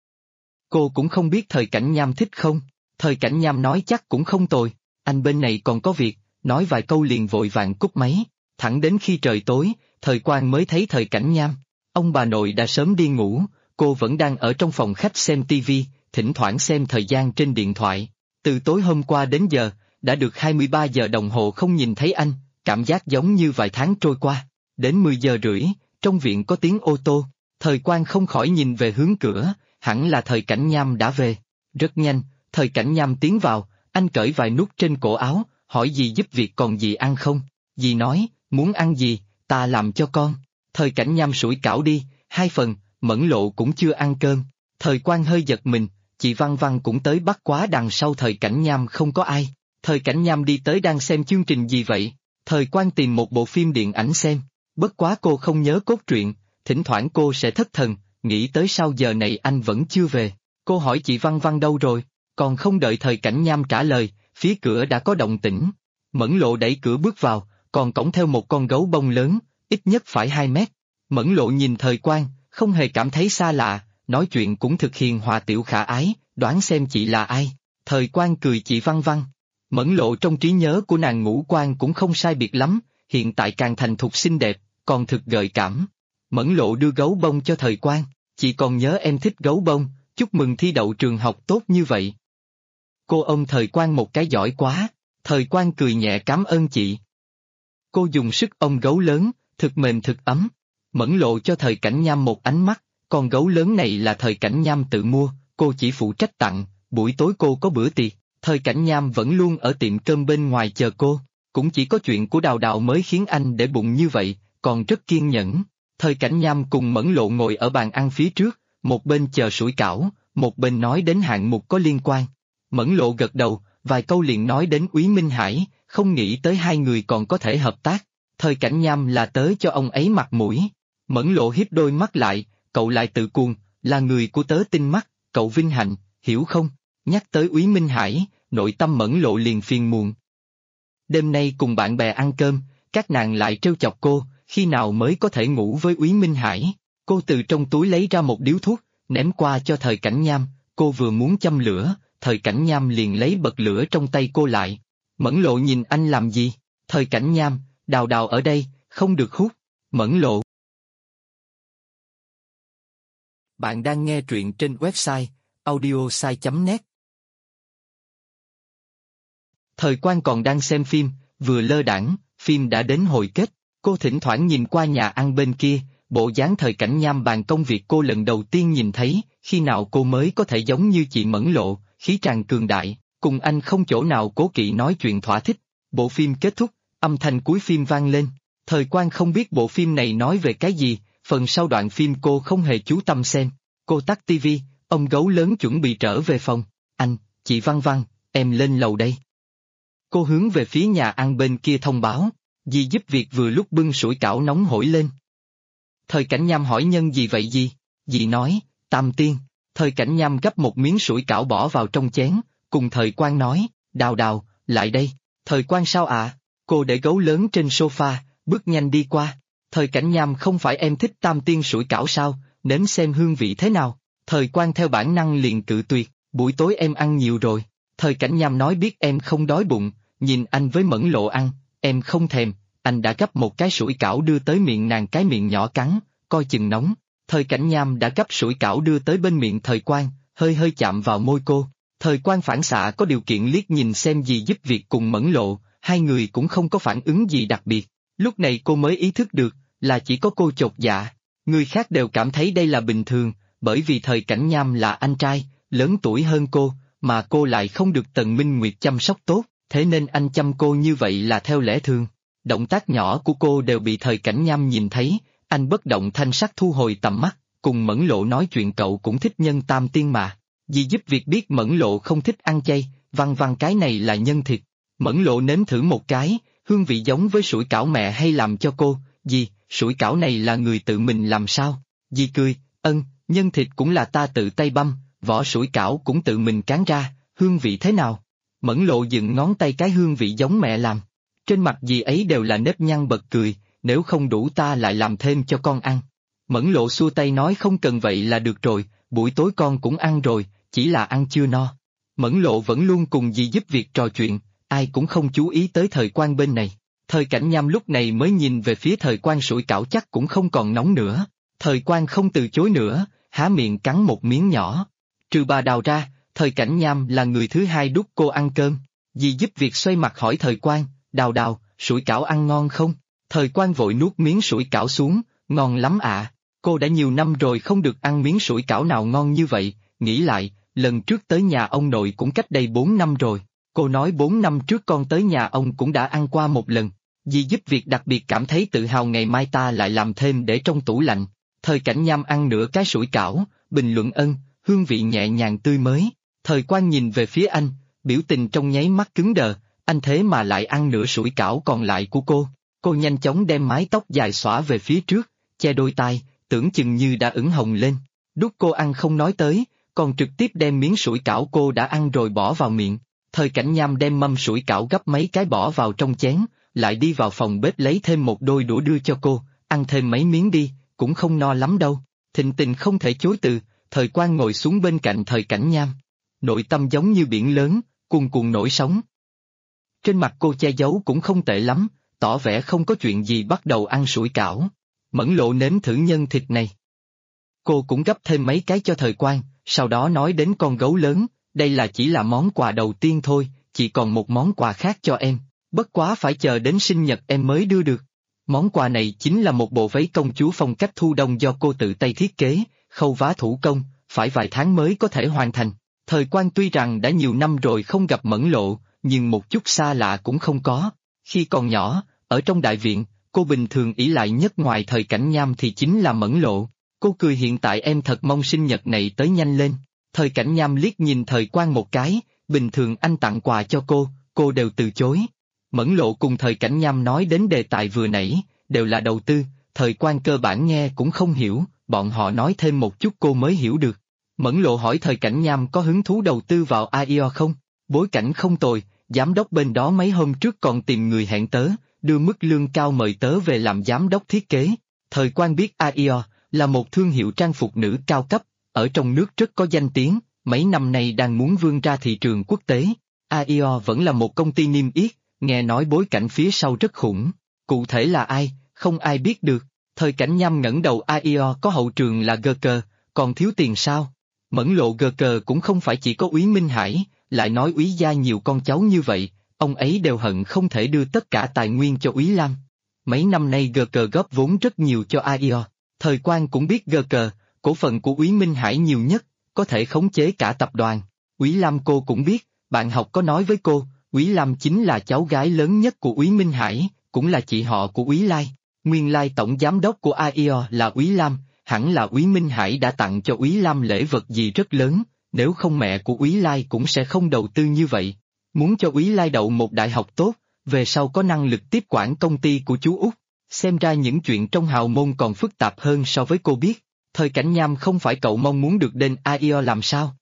Cô cũng không biết Thời Cảnh Nham thích không? Thời Cảnh Nham nói chắc cũng không tồi. Anh bên này còn có việc, nói vài câu liền vội vàng cúp máy. Thẳng đến khi trời tối, Thời Quan mới thấy Thời Cảnh Nham. Ông bà nội đã sớm đi ngủ, cô vẫn đang ở trong phòng khách xem tivi, thỉnh thoảng xem thời gian trên điện thoại. Từ tối hôm qua đến giờ, đã được 23 giờ đồng hồ không nhìn thấy anh, cảm giác giống như vài tháng trôi qua. Đến 10 giờ rưỡi, trong viện có tiếng ô tô, Thời Quan không khỏi nhìn về hướng cửa, hẳn là Thời Cảnh Nham đã về. Rất nhanh, Thời Cảnh Nham tiến vào, anh cởi vài nút trên cổ áo, hỏi dì giúp việc còn gì ăn không? Dì nói, muốn ăn gì, ta làm cho con. Thời Cảnh Nham sủi cảo đi, 2 phần, Mẫn Lộ cũng chưa ăn cơm. Thời Quan hơi giật mình, chị Văn Văn cũng tới bắt quá đằng sau Thời Cảnh Nham không có ai. Thời Cảnh Nham đi tới đang xem chương trình gì vậy? Thời Quan tìm một bộ phim điện ảnh xem, bất quá cô không nhớ cốt truyện, thỉnh thoảng cô sẽ thất thần, nghĩ tới sao giờ này anh vẫn chưa về. Cô hỏi chị Văn Văn đâu rồi, còn không đợi Thời Cảnh Nham trả lời, phía cửa đã có động tĩnh. Mẫn Lộ đẩy cửa bước vào, còn cõng theo một con gấu bông lớn, ít nhất phải 2 mét. Mẫn Lộ nhìn Thời Quan, không hề cảm thấy xa lạ, nói chuyện cũng thực hiền hòa tiểu khả ái, đoán xem chị là ai. Thời Quan cười chị Văn Văn. Mẫn Lộ trong trí nhớ của nàng ngũ quan cũng không sai biệt lắm, hiện tại càng thành thục xinh đẹp, còn thực gợi cảm. Mẫn Lộ đưa gấu bông cho Thời Quan, chị còn nhớ em thích gấu bông, chúc mừng thi đậu trường học tốt như vậy. Cô ôm Thời Quan một cái giỏi quá, Thời Quan cười nhẹ cảm ơn chị. Cô dùng sức ôm gấu lớn, thực mềm thực ấm. Mẫn Lộ cho Thời Cảnh Nham một ánh mắt, con gấu lớn này là Thời Cảnh Nham tự mua, cô chỉ phụ trách tặng, buổi tối cô có bữa tiệc. Thời Cảnh Nham vẫn luôn ở tiệm cơm bên ngoài chờ cô, cũng chỉ có chuyện của Đào Đào mới khiến anh để bụng như vậy, còn rất kiên nhẫn. Thời Cảnh Nham cùng Mẫn Lộ ngồi ở bàn ăn phía trước, một bên chờ sủi cảo, một bên nói đến hạng mục có liên quan. Mẫn Lộ gật đầu, vài câu liền nói đến Úy Minh Hải, không nghĩ tới hai người còn có thể hợp tác. Thời Cảnh Nham là tới cho ông ấy mặt mũi. Mẫn Lộ hiếp đôi mắt lại, cậu lại tự cuồng, là người của tớ tinh mắt, cậu vinh hạnh, hiểu không? Nhắc tới Úy Minh Hải, nội tâm Mẫn Lộ liền phiền muộn. Đêm nay cùng bạn bè ăn cơm, các nàng lại trêu chọc cô, khi nào mới có thể ngủ với Úy Minh Hải. Cô từ trong túi lấy ra một điếu thuốc, ném qua cho Thời Cảnh Nham, cô vừa muốn châm lửa, Thời Cảnh Nham liền lấy bật lửa trong tay cô lại. Mẫn Lộ nhìn anh làm gì? Thời Cảnh Nham, Đào Đào ở đây, không được hút. Mẫn Lộ. Bạn đang nghe truyện trên website audiosai.net. Thời Quan còn đang xem phim, vừa lơ đãng, phim đã đến hồi kết, cô thỉnh thoảng nhìn qua nhà ăn bên kia, bộ dáng Thời Cảnh Nham bàn công việc cô lần đầu tiên nhìn thấy, khi nào cô mới có thể giống như chị Mẫn Lộ, khí tràn cường đại. cùng anh không chỗ nào cố kỵ nói chuyện thỏa thích. Bộ phim kết thúc, âm thanh cuối phim vang lên. Thời Quang không biết bộ phim này nói về cái gì, phần sau đoạn phim cô không hề chú tâm xem. Cô tắt tivi, ông gấu lớn chuẩn bị trở về phòng. Anh, chị Văn Văn, em lên lầu đây. Cô hướng về phía nhà ăn bên kia thông báo, dì giúp việc vừa lúc bưng sủi cảo nóng hổi lên. Thời Cảnh Nham hỏi nhân gì vậy dì? Dì nói, Tam Tiên. Thời Cảnh Nham gấp một miếng sủi cảo bỏ vào trong chén, cùng Thời Quang nói, Đào Đào, lại đây. Thời Quang sao ạ? Cô để gấu lớn trên sofa, bước nhanh đi qua. Thời Cảnh Nham không phải em thích Tam Tiên sủi cảo sao, nếm xem hương vị thế nào. Thời Quang theo bản năng liền cự tuyệt, buổi tối em ăn nhiều rồi. Thời Cảnh Nham nói biết em không đói bụng, nhìn anh với Mẫn Lộ ăn, em không thèm, anh đã gấp một cái sủi cảo đưa tới miệng nàng cái miệng nhỏ cắn, coi chừng nóng. Thời Cảnh Nham đã gấp sủi cảo đưa tới bên miệng Thời Quang, hơi hơi chạm vào môi cô. Thời Quang phản xạ có điều kiện liếc nhìn xem dì giúp việc cùng Mẫn Lộ, hai người cũng không có phản ứng gì đặc biệt. Lúc này cô mới ý thức được, là chỉ có cô chột dạ. Người khác đều cảm thấy đây là bình thường, bởi vì Thời Cảnh Nham là anh trai, lớn tuổi hơn cô, mà cô lại không được Tần Minh Nguyệt chăm sóc tốt, thế nên anh chăm cô như vậy là theo lẽ thường. Động tác nhỏ của cô đều bị Thời Cảnh Nham nhìn thấy, anh bất động thanh sắc thu hồi tầm mắt, cùng Mẫn Lộ nói chuyện cậu cũng thích nhân Tam Tiên mà. Dì giúp việc biết Mẫn Lộ không thích ăn chay, Văn Văn cái này là nhân thịt. Mẫn Lộ nếm thử một cái, hương vị giống với sủi cảo mẹ hay làm cho cô, dì, sủi cảo này là người tự mình làm sao? Dì cười, nhân thịt cũng là ta tự tay băm, vỏ sủi cảo cũng tự mình cán ra, hương vị thế nào? Mẫn Lộ dựng ngón tay cái hương vị giống mẹ làm. Trên mặt dì ấy đều là nếp nhăn bật cười, nếu không đủ ta lại làm thêm cho con ăn. Mẫn Lộ xua tay nói không cần vậy là được rồi, buổi tối con cũng ăn rồi, chỉ là ăn chưa no. Mẫn Lộ vẫn luôn cùng dì giúp việc trò chuyện, ai cũng không chú ý tới Thời Quang bên này. Thời Cảnh Nham lúc này mới nhìn về phía Thời Quang sủi cảo chắc cũng không còn nóng nữa. Thời Quang không từ chối nữa, há miệng cắn một miếng nhỏ. Trừ bà Đào ra, Thời Cảnh Nham là người thứ hai đút cô ăn cơm. Dì giúp việc xoay mặt hỏi Thời Quang, Đào Đào, sủi cảo ăn ngon không? Thời Quang vội nuốt miếng sủi cảo xuống, ngon lắm ạ. Cô đã nhiều năm rồi không được ăn miếng sủi cảo nào ngon như vậy, nghĩ lại, lần trước tới nhà ông nội cũng cách đây 4 năm rồi. Cô nói 4 năm trước con tới nhà ông cũng đã ăn qua một lần. Dì giúp việc đặc biệt cảm thấy tự hào ngày mai ta lại làm thêm để trong tủ lạnh. Thời Cảnh Nham ăn nửa cái sủi cảo, bình luận hương vị nhẹ nhàng tươi mới. Thời Quang nhìn về phía anh, biểu tình trong nháy mắt cứng đờ, anh thế mà lại ăn nửa sủi cảo còn lại của cô. Cô nhanh chóng đem mái tóc dài xõa về phía trước, che đôi tai, tưởng chừng như đã ửng hồng lên. Đút cô ăn không nói tới, còn trực tiếp đem miếng sủi cảo cô đã ăn rồi bỏ vào miệng. Thời Cảnh Nham đem mâm sủi cảo gấp mấy cái bỏ vào trong chén, lại đi vào phòng bếp lấy thêm một đôi đũa đưa cho cô, ăn thêm mấy miếng đi, cũng không no lắm đâu. Thịnh Tình không thể chối từ, Thời Quang ngồi xuống bên cạnh Thời Cảnh Nham. Nội tâm giống như biển lớn, cuồn cuộn nổi sóng. Trên mặt cô che giấu cũng không tệ lắm, tỏ vẻ không có chuyện gì bắt đầu ăn sủi cảo. Mẫn Lộ nếm thử nhân thịt này. Cô cũng gấp thêm mấy cái cho Thời Quang, sau đó nói đến con gấu lớn, đây là chỉ là món quà đầu tiên thôi, chỉ còn một món quà khác cho em, bất quá phải chờ đến sinh nhật em mới đưa được. Món quà này chính là một bộ váy công chúa phong cách thu đông do cô tự tay thiết kế, khâu vá thủ công, phải vài tháng mới có thể hoàn thành. Thời Quang tuy rằng đã nhiều năm rồi không gặp Mẫn Lộ, nhưng một chút xa lạ cũng không có. Khi còn nhỏ, ở trong đại viện, cô bình thường ỷ lại nhất ngoài Thời Cảnh Nham thì chính là Mẫn Lộ. Cô cười hiện tại em thật mong sinh nhật này tới nhanh lên. Thời Cảnh Nham liếc nhìn Thời Quang một cái, bình thường anh tặng quà cho cô đều từ chối. Mẫn Lộ cùng Thời Cảnh Nham nói đến đề tài vừa nãy, đều là đầu tư, Thời Quang cơ bản nghe cũng không hiểu, bọn họ nói thêm một chút cô mới hiểu được. Mẫn Lộ hỏi Thời Cảnh Nham có hứng thú đầu tư vào AIO không? Bối cảnh không tồi, giám đốc bên đó mấy hôm trước còn tìm người hẹn tớ, đưa mức lương cao mời tớ về làm giám đốc thiết kế. Thời Quang biết AIO là một thương hiệu trang phục nữ cao cấp, ở trong nước rất có danh tiếng, mấy năm nay đang muốn vươn ra thị trường quốc tế. AIO vẫn là một công ty niêm yết, nghe nói bối cảnh phía sau rất khủng. Cụ thể là ai, không ai biết được. Thời Cảnh Nham ngẩng đầu AIO có hậu trường là GK, còn thiếu tiền sao? Mẫn Lộ GK cũng không phải chỉ có Úy Minh Hải, lại nói Úy gia nhiều con cháu như vậy, ông ấy đều hận không thể đưa tất cả tài nguyên cho Úy Lam. Mấy năm nay GK góp vốn rất nhiều cho AIO. Thời Quang cũng biết GK, cổ phần của Úy Minh Hải nhiều nhất, có thể khống chế cả tập đoàn. Úy Lam cô cũng biết, Bạn học có nói với cô, Úy Lam chính là cháu gái lớn nhất của Úy Minh Hải, cũng là chị họ của Úy Lai. Nguyên lai tổng giám đốc của AIO là Úy Lam, hẳn là Úy Minh Hải đã tặng cho Úy Lam lễ vật gì rất lớn, nếu không mẹ của Úy Lai cũng sẽ không đầu tư như vậy. Muốn cho Úy Lai đậu một đại học tốt, về sau có năng lực tiếp quản công ty của chú Út. Xem ra những chuyện trong hào môn còn phức tạp hơn so với cô biết. Thời Cảnh Nham không phải cậu mong muốn được đến AIO làm sao?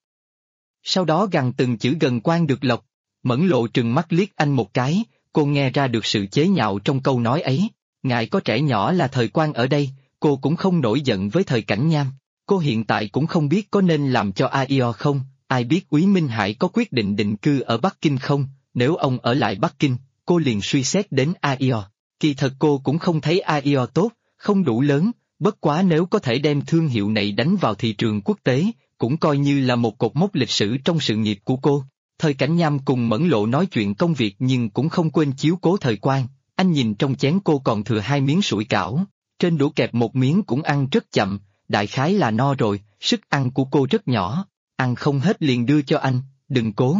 Sau đó gằn từng chữ gần quan được lộc. Mẫn Lộ trừng mắt liếc anh một cái, cô nghe ra được sự chế nhạo trong câu nói ấy. Ngại có trẻ nhỏ là Thời Quan ở đây, cô cũng không nổi giận với Thời Cảnh Nham. Cô hiện tại cũng không biết có nên làm cho AIO không, ai biết Úy Minh Hải có quyết định định cư ở Bắc Kinh không, nếu ông ở lại Bắc Kinh, cô liền suy xét đến AIO. Kỳ thật cô cũng không thấy AIO tốt, không đủ lớn, bất quá nếu có thể đem thương hiệu này đánh vào thị trường quốc tế, cũng coi như là một cột mốc lịch sử trong sự nghiệp của cô. Thời Cảnh Nham cùng Mẫn Lộ nói chuyện công việc nhưng cũng không quên chiếu cố Thời Quan, anh nhìn trong chén cô còn thừa 2 miếng sủi cảo, trên đũa kẹp một miếng cũng ăn rất chậm, đại khái là no rồi, sức ăn của cô rất nhỏ, ăn không hết liền đưa cho anh, đừng cố.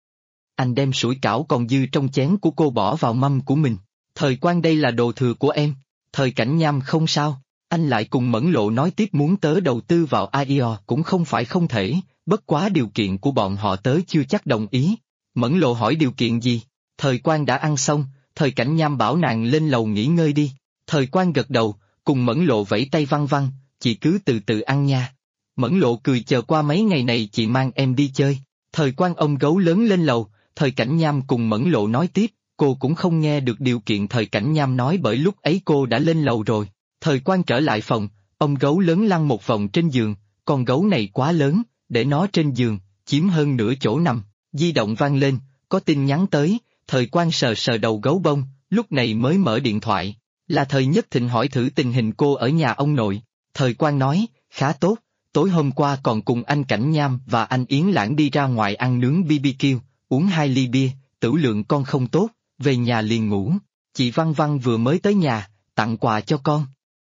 Anh đem sủi cảo còn dư trong chén của cô bỏ vào mâm của mình. Thời Quan đây là đồ thừa của em. Thời Cảnh Nham không sao, anh lại cùng Mẫn Lộ nói tiếp muốn tớ đầu tư vào AIO cũng không phải không thể, bất quá điều kiện của bọn họ tớ chưa chắc đồng ý. Mẫn Lộ hỏi điều kiện gì? Thời Quan đã ăn xong, Thời Cảnh Nham bảo nàng lên lầu nghỉ ngơi đi. Thời Quan gật đầu, cùng Mẫn Lộ vẫy tay văng văng, chị cứ từ từ ăn nha. Mẫn Lộ cười chờ qua mấy ngày này chị mang em đi chơi. Thời Quan ông gấu lớn lên lầu, Thời Cảnh Nham cùng Mẫn Lộ nói tiếp, cô cũng không nghe được điều kiện Thời Cảnh Nham nói bởi lúc ấy cô đã lên lầu rồi. Thời Quan trở lại phòng, ông gấu lớn lăn một vòng trên giường, con gấu này quá lớn, để nó trên giường, chiếm hơn nửa chỗ nằm. Di động vang lên, có tin nhắn tới, Thời Quan sờ sờ đầu gấu bông, lúc này mới mở điện thoại. Là Thời Nhất Thịnh hỏi thử tình hình cô ở nhà ông nội. Thời Quan nói, khá tốt, tối hôm qua còn cùng anh Cảnh Nham và anh Yến Lãng đi ra ngoài ăn nướng BBQ, uống 2 ly bia, tửu lượng con không tốt, về nhà liền ngủ. Chị Văn Văn vừa mới tới nhà, tặng quà cho con.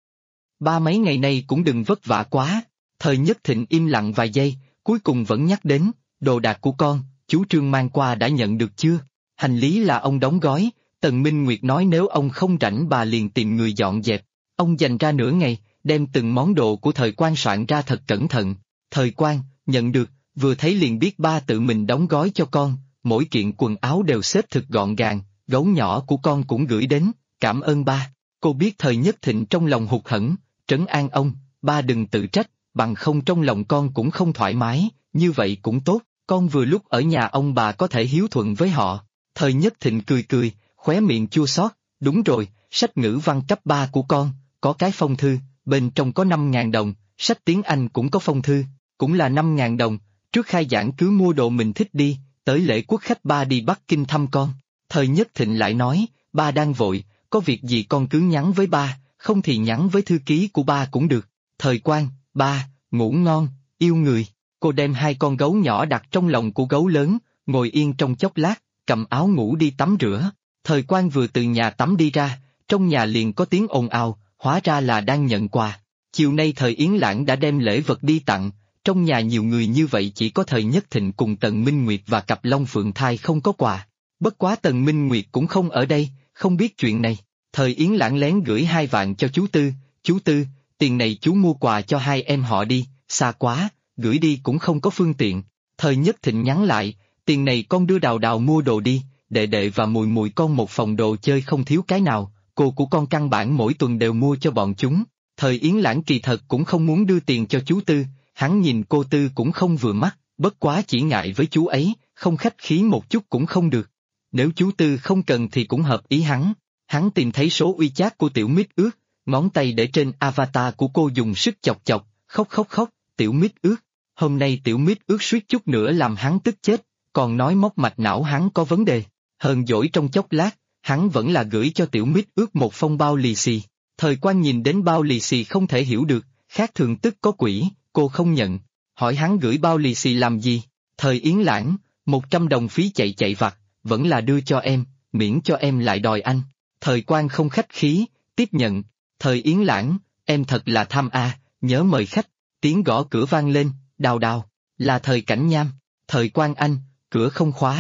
Ba mấy ngày nay cũng đừng vất vả quá. Thời Nhất Thịnh im lặng vài giây, cuối cùng vẫn nhắc đến, đồ đạc của con, chú Trương mang qua đã nhận được chưa? Hành lý là ông đóng gói, Tần Minh Nguyệt nói nếu ông không rảnh bà liền tìm người dọn dẹp. Ông dành ra nửa ngày, đem từng món đồ của Thời Quan soạn ra thật cẩn thận. Thời Quan, nhận được, vừa thấy liền biết ba tự mình đóng gói cho con, mỗi kiện quần áo đều xếp thật gọn gàng, gấu nhỏ của con cũng gửi đến, cảm ơn ba. Cô biết Thời Nhất Thịnh trong lòng hụt hẫng, trấn an ông, ba đừng tự trách, bằng không trong lòng con cũng không thoải mái, như vậy cũng tốt, con vừa lúc ở nhà ông bà có thể hiếu thuận với họ. Thời Nhất Thịnh cười cười, khóe miệng chua xót, đúng rồi, sách ngữ văn cấp 3 của con, có cái phong thư, bên trong có 5.000 đồng, sách tiếng Anh cũng có phong thư, cũng là 5.000 đồng, trước khai giảng cứ mua đồ mình thích đi, tới lễ quốc khách ba đi Bắc Kinh thăm con. Thời Nhất Thịnh lại nói, ba đang vội, có việc gì con cứ nhắn với ba, không thì nhắn với thư ký của ba cũng được. Thời Quan, ba, ngủ ngon, yêu người. Cô đem 2 con gấu nhỏ đặt trong lòng của gấu lớn, ngồi yên trong chốc lát, cầm áo ngủ đi tắm rửa. Thời Quan vừa từ nhà tắm đi ra, trong nhà liền có tiếng ồn ào, hóa ra là đang nhận quà. Chiều nay Thời Yến Lãng đã đem lễ vật đi tặng, trong nhà nhiều người như vậy chỉ có Thời Nhất Thịnh cùng Tần Minh Nguyệt và cặp Long Phượng Thai không có quà. Bất quá Tần Minh Nguyệt cũng không ở đây, không biết chuyện này. Thời Yến Lãng lén gửi 2 vạn cho chú Tư, tiền này chú mua quà cho 2 em họ đi, xa quá, gửi đi cũng không có phương tiện. Thời Nhất Thịnh nhắn lại, tiền này con đưa Đào Đào mua đồ đi, đệ đệ và mùi mùi con một phòng đồ chơi không thiếu cái nào, cô của con căn bản mỗi tuần đều mua cho bọn chúng. Thời Yến Lãng kỳ thật cũng không muốn đưa tiền cho chú Tư, hắn nhìn cô Tư cũng không vừa mắt, bất quá chỉ ngại với chú ấy, không khách khí một chút cũng không được. Nếu chú Tư không cần thì cũng hợp ý hắn. Hắn tìm thấy số WeChat của Tiểu Mít Ước, ngón tay để trên avatar của cô dùng sức chọc chọc, khóc, Tiểu Mít Ước. Hôm nay Tiểu Mít Ước suýt chút nữa làm hắn tức chết, còn nói móc mạch não hắn có vấn đề. Hờn dỗi trong chốc lát, hắn vẫn là gửi cho Tiểu Mít Ước một phong bao lì xì. Thời Quan nhìn đến bao lì xì không thể hiểu được, khác thường tức có quỷ, cô không nhận. Hỏi hắn gửi bao lì xì làm gì? Thời Yến Lãng, 100 đồng phí chạy vặt, vẫn là đưa cho em, miễn cho em lại đòi anh. Thời Quan không khách khí, tiếp nhận. Thời Yến Lãng, em thật là tham nhớ mời khách. Tiếng gõ cửa vang lên, Đào Đào, là Thời Cảnh Nham. Thời Quan anh, cửa không khóa,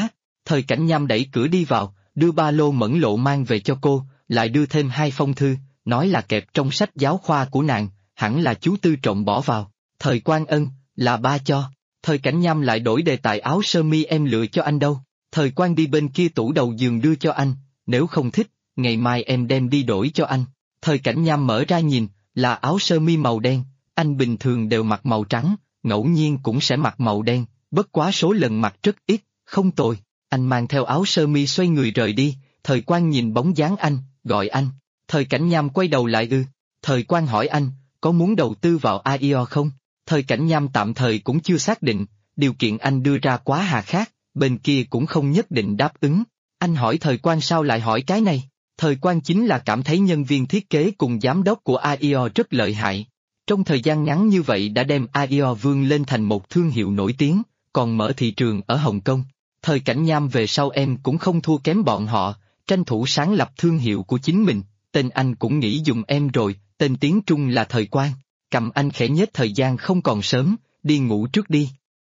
Thời Cảnh Nham đẩy cửa đi vào, đưa ba lô Mẫn Lộ mang về cho cô, lại đưa thêm 2 phong thư, nói là kẹp trong sách giáo khoa của nàng, hẳn là chú Tư trộm bỏ vào. Thời Quan Ân, là ba cho. Thời Cảnh Nham lại đổi đề tài áo sơ mi em lựa cho anh đâu. Thời Quan đi bên kia tủ đầu giường đưa cho anh, nếu không thích, ngày mai em đem đi đổi cho anh. Thời Cảnh Nham mở ra nhìn, là áo sơ mi màu đen, anh bình thường đều mặc màu trắng, ngẫu nhiên cũng sẽ mặc màu đen, bất quá số lần mặc rất ít, không tồi. Anh mang theo áo sơ mi xoay người rời đi, Thời Quan nhìn bóng dáng anh, gọi anh. Thời Cảnh Nham quay đầu lại Thời Quan hỏi anh, có muốn đầu tư vào AIO không? Thời Cảnh Nham tạm thời cũng chưa xác định, điều kiện anh đưa ra quá hà khắc, bên kia cũng không nhất định đáp ứng. Anh hỏi Thời Quan sao lại hỏi cái này? Thời Quan chính là cảm thấy nhân viên thiết kế cùng giám đốc của AIO rất lợi hại. Trong thời gian ngắn như vậy đã đem AIO vươn lên thành một thương hiệu nổi tiếng, còn mở thị trường ở Hồng Kông. Thời Cảnh Nham về sau em cũng không thua kém bọn họ, tranh thủ sáng lập thương hiệu của chính mình, tên anh cũng nghĩ dùng em rồi, tên tiếng Trung là Thời Quan. Cầm anh khẽ nhếch thời gian không còn sớm, đi ngủ trước đi.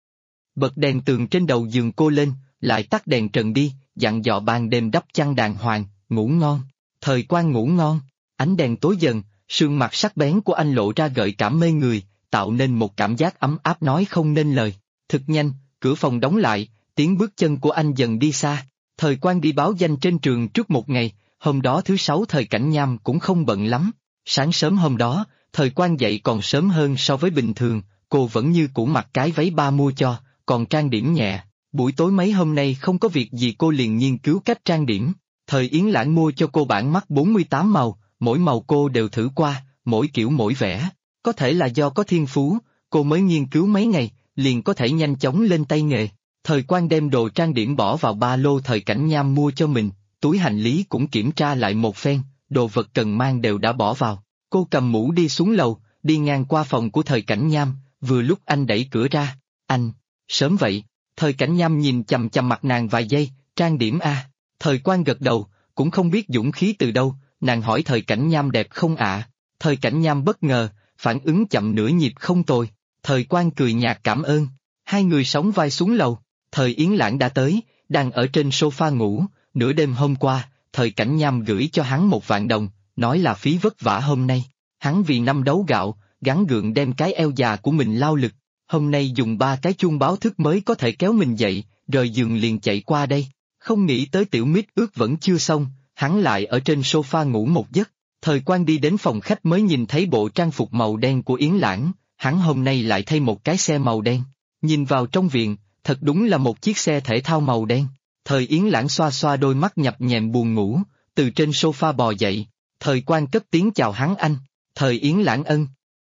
Bật đèn tường trên đầu giường cô lên, lại tắt đèn trần đi, dặn dò ban đêm đắp chăn đàng hoàng, ngủ ngon. Thời Quan ngủ ngon, ánh đèn tối dần, sườn mặt sắc bén của anh lộ ra gợi cảm mê người, tạo nên một cảm giác ấm áp nói không nên lời. Thực nhanh, cửa phòng đóng lại, tiếng bước chân của anh dần đi xa. Thời Quan đi báo danh trên trường trước một ngày, hôm đó thứ 6 Thời Cảnh Nham cũng không bận lắm. Sáng sớm hôm đó, Thời Quan dậy còn sớm hơn so với bình thường, cô vẫn như cũ mặc cái váy ba mua cho, còn trang điểm nhẹ. Buổi tối mấy hôm nay không có việc gì cô liền nghiên cứu cách trang điểm. Thời Yến Lãng mua cho cô bản mắt 48 màu, mỗi màu cô đều thử qua, mỗi kiểu mỗi vẻ. Có thể là do có thiên phú, cô mới nghiên cứu mấy ngày, liền có thể nhanh chóng lên tay nghề. Thời Quan đem đồ trang điểm bỏ vào ba lô Thời Cảnh Nham mua cho mình, túi hành lý cũng kiểm tra lại một phen, đồ vật cần mang đều đã bỏ vào. Cô cầm mũ đi xuống lầu, đi ngang qua phòng của Thời Cảnh Nham, vừa lúc anh đẩy cửa ra. Anh, sớm vậy. Thời Cảnh Nham nhìn chằm chằm mặt nàng vài giây, trang điểm à? Thời Quan gật đầu, cũng không biết dũng khí từ đâu, nàng hỏi Thời Cảnh Nham đẹp không ạ? Thời Cảnh Nham bất ngờ, phản ứng chậm nửa nhịp không tồi. Thời Quan cười nhạt cảm ơn. Hai người sóng vai xuống lầu, Thời Yến Lãng đã tới, đang ở trên sofa ngủ. Nửa đêm hôm qua, Thời Cảnh Nham gửi cho hắn 1.000 đồng, nói là phí vất vả hôm nay. Hắn vì năm đấu gạo, gắng gượng đem cái eo già của mình lao lực. Hôm nay dùng 3 cái chuông báo thức mới có thể kéo mình dậy, rời giường liền chạy qua đây. Không nghĩ tới tiểu mít ướt vẫn chưa xong, hắn lại ở trên sofa ngủ một giấc. Thời Quan đi đến phòng khách mới nhìn thấy bộ trang phục màu đen của Yến Lãng, hắn hôm nay lại thay một cái xe màu đen. Nhìn vào trong viện, thật đúng là một chiếc xe thể thao màu đen. Thời Yến Lãng xoa xoa đôi mắt nhập nhèm buồn ngủ, từ trên sofa bò dậy. Thời Quan cất tiếng chào hắn anh. Thời Yến Lãng ân.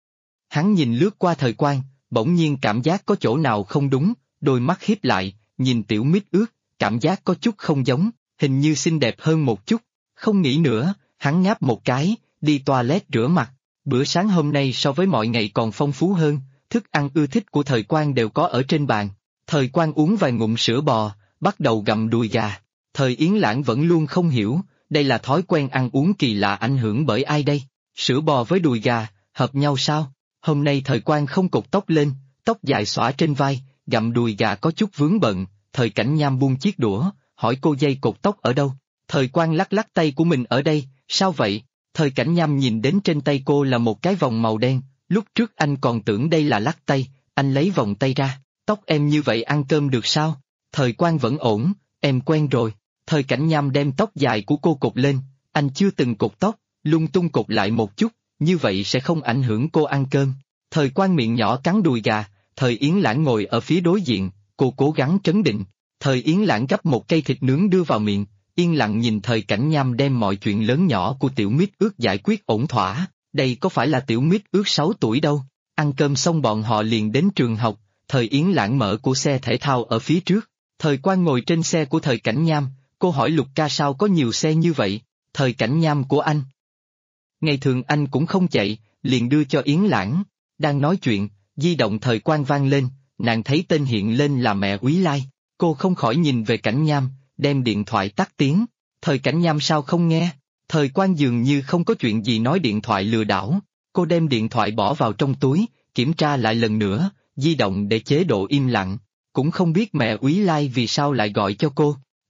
Hắn nhìn lướt qua Thời Quan, bỗng nhiên cảm giác có chỗ nào không đúng, đôi mắt híp lại, nhìn tiểu mít ướt, cảm giác có chút không giống, hình như xinh đẹp hơn một chút. Không nghĩ nữa, hắn ngáp một cái, đi toilet rửa mặt. Bữa sáng hôm nay so với mọi ngày còn phong phú hơn, thức ăn ưa thích của Thời Quan đều có ở trên bàn. Thời Quan uống vài ngụm sữa bò, bắt đầu gặm đùi gà. Thời Yến Lãng vẫn luôn không hiểu, đây là thói quen ăn uống kỳ lạ ảnh hưởng bởi ai đây? Sữa bò với đùi gà, hợp nhau sao? Hôm nay Thời Quan không cột tóc lên, tóc dài xõa trên vai, gặm đùi gà có chút vướng bận. Thời Cảnh Nham buông chiếc đũa, hỏi cô dây cột tóc ở đâu? Thời Quan lắc lắc tay của mình ở đây, sao vậy? Thời Cảnh Nham nhìn đến trên tay cô là một cái vòng màu đen, lúc trước anh còn tưởng đây là lắc tay, anh lấy vòng tay ra, tóc em như vậy ăn cơm được sao? Thời Quan vẫn ổn, em quen rồi. Thời Cảnh Nham đem tóc dài của cô cột lên, anh chưa từng cột tóc, lung tung cột lại một chút, như vậy sẽ không ảnh hưởng cô ăn cơm. Thời Quan miệng nhỏ cắn đùi gà, Thời Yến Lãng ngồi ở phía đối diện, cô cố gắng trấn định. Thời Yến Lãng gắp một cây thịt nướng đưa vào miệng, yên lặng nhìn Thời Cảnh Nham đem mọi chuyện lớn nhỏ của tiểu mít ướt giải quyết ổn thỏa. Đây có phải là tiểu mít ướt 6 tuổi đâu. Ăn cơm xong bọn họ liền đến trường học, Thời Yến Lãng mở của xe thể thao ở phía trước. Thời Quan ngồi trên xe của Thời Cảnh Nham, cô hỏi Lục ca sao có nhiều xe như vậy? Thời Cảnh Nham của anh. Ngày thường anh cũng không chạy, liền đưa cho Yến Lãng. Đang nói chuyện, di động Thời Quan vang lên, nàng thấy tên hiện lên là mẹ Úy Lai. Cô không khỏi nhìn về Cảnh Nham, đem điện thoại tắt tiếng. Thời Cảnh Nham sao không nghe? Thời Quan dường như không có chuyện gì nói điện thoại lừa đảo. Cô đem điện thoại bỏ vào trong túi, kiểm tra lại lần nữa, di động để chế độ im lặng. Cũng không biết mẹ Úy Lai vì sao lại gọi cho cô.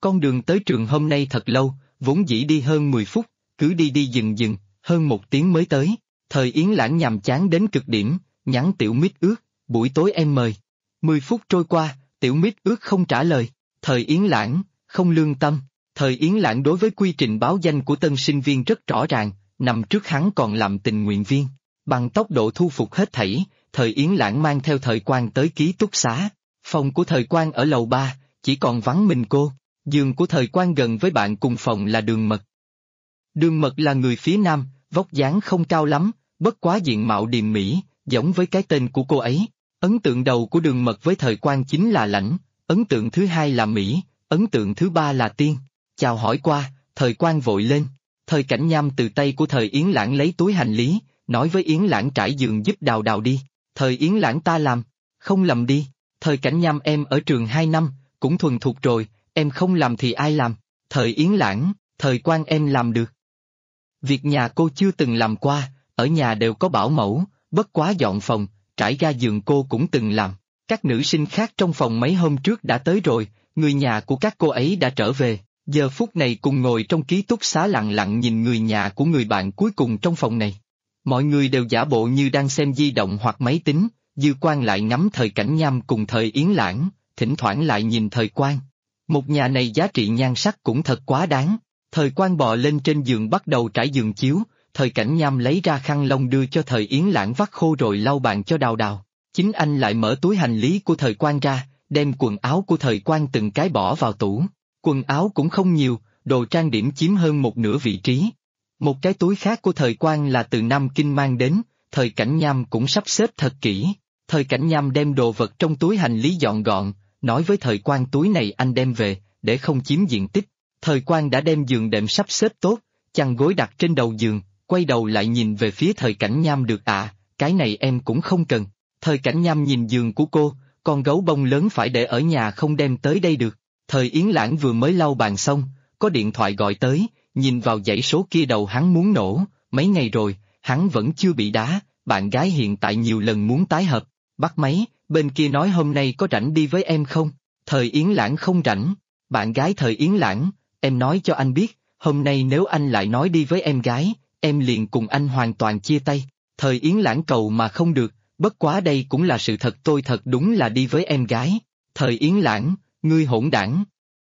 Con đường tới trường hôm nay thật lâu, vốn dĩ đi hơn 10 phút, cứ đi đi dừng dừng, hơn 1 tiếng mới tới. Thời Yến Lãng nhàm chán đến cực điểm, nhắn Tiểu Mít Ước, buổi tối em mời. 10 phút trôi qua, Tiểu Mít Ước không trả lời. Thời Yến Lãng, không lương tâm. Thời Yến Lãng đối với quy trình báo danh của tân sinh viên rất rõ ràng, năm trước hắn còn làm tình nguyện viên. Bằng tốc độ thu phục hết thảy, Thời Yến Lãng mang theo Thời Quang tới ký túc xá. Phòng của Thời Quang ở lầu 3, chỉ còn vắng mình cô. Giường của Thời Quang gần với bạn cùng phòng là Đường Mật. Đường Mật là người phía Nam, vóc dáng không cao lắm, bất quá diện mạo điềm mỹ, giống với cái tên của cô ấy. Ấn tượng đầu của Đường Mật với Thời Quang chính là lãnh, ấn tượng thứ hai là Mỹ, ấn tượng thứ ba là tiên. Chào hỏi qua, Thời Quang vội lên. Thời Cảnh Nham từ tay của Thời Yến Lãng lấy túi hành lý, nói với Yến Lãng trải giường giúp Đào Đào đi. Thời Yến Lãng ta làm, không lầm đi. Thời Cảnh Nham em ở trường 2 năm, cũng thuần thục rồi, em không làm thì ai làm. Thời Yến Lãng, Thời Quang em làm được. Việc nhà cô chưa từng làm qua, ở nhà đều có bảo mẫu, bất quá dọn phòng, trải ga giường cô cũng từng làm. Các nữ sinh khác trong phòng mấy hôm trước đã tới rồi, người nhà của các cô ấy đã trở về, giờ phút này cùng ngồi trong ký túc xá lặng lặng nhìn người nhà của người bạn cuối cùng trong phòng này. Mọi người đều giả bộ như đang xem di động hoặc máy tính, Dư Quang lại ngắm Thời Cảnh Nham cùng Thời Yến Lãng, thỉnh thoảng lại nhìn Thời Quang. Một nhà này giá trị nhan sắc cũng thật quá đáng. Thời Quang bò lên trên giường bắt đầu trải giường chiếu, Thời Cảnh Nham lấy ra khăn lông đưa cho Thời Yến Lãng vắt khô rồi lau bàn cho Đào Đào. Chính anh lại mở túi hành lý của Thời Quang ra, đem quần áo của Thời Quang từng cái bỏ vào tủ. Quần áo cũng không nhiều, đồ trang điểm chiếm hơn một nửa vị trí. Một cái túi khác của Thời Quang là từ Nam Kinh mang đến, Thời Cảnh Nham cũng sắp xếp thật kỹ. Thời Cảnh Nham đem đồ vật trong túi hành lý dọn gọn, nói với Thời Quang túi này anh đem về, để không chiếm diện tích. Thời Quang đã đem giường đệm sắp xếp tốt, chăn gối đặt trên đầu giường, quay đầu lại nhìn về phía Thời Cảnh Nham được à, cái này em cũng không cần. Thời Cảnh Nham nhìn giường của cô, con gấu bông lớn phải để ở nhà không đem tới đây được. Thời Yến Lãng vừa mới lau bàn xong, có điện thoại gọi tới, nhìn vào dãy số kia đầu hắn muốn nổ, mấy ngày rồi, hắn vẫn chưa bị đá, bạn gái hiện tại nhiều lần muốn tái hợp. Bắt máy, bên kia nói hôm nay có rảnh đi với em không? Thời Yến Lãng không rảnh. Bạn gái Thời Yến Lãng, em nói cho anh biết, hôm nay nếu anh lại nói đi với em gái, em liền cùng anh hoàn toàn chia tay. Thời Yến Lãng cầu mà không được, bất quá đây cũng là sự thật, tôi thật đúng là đi với em gái. Thời Yến Lãng, ngươi hỗn đảng.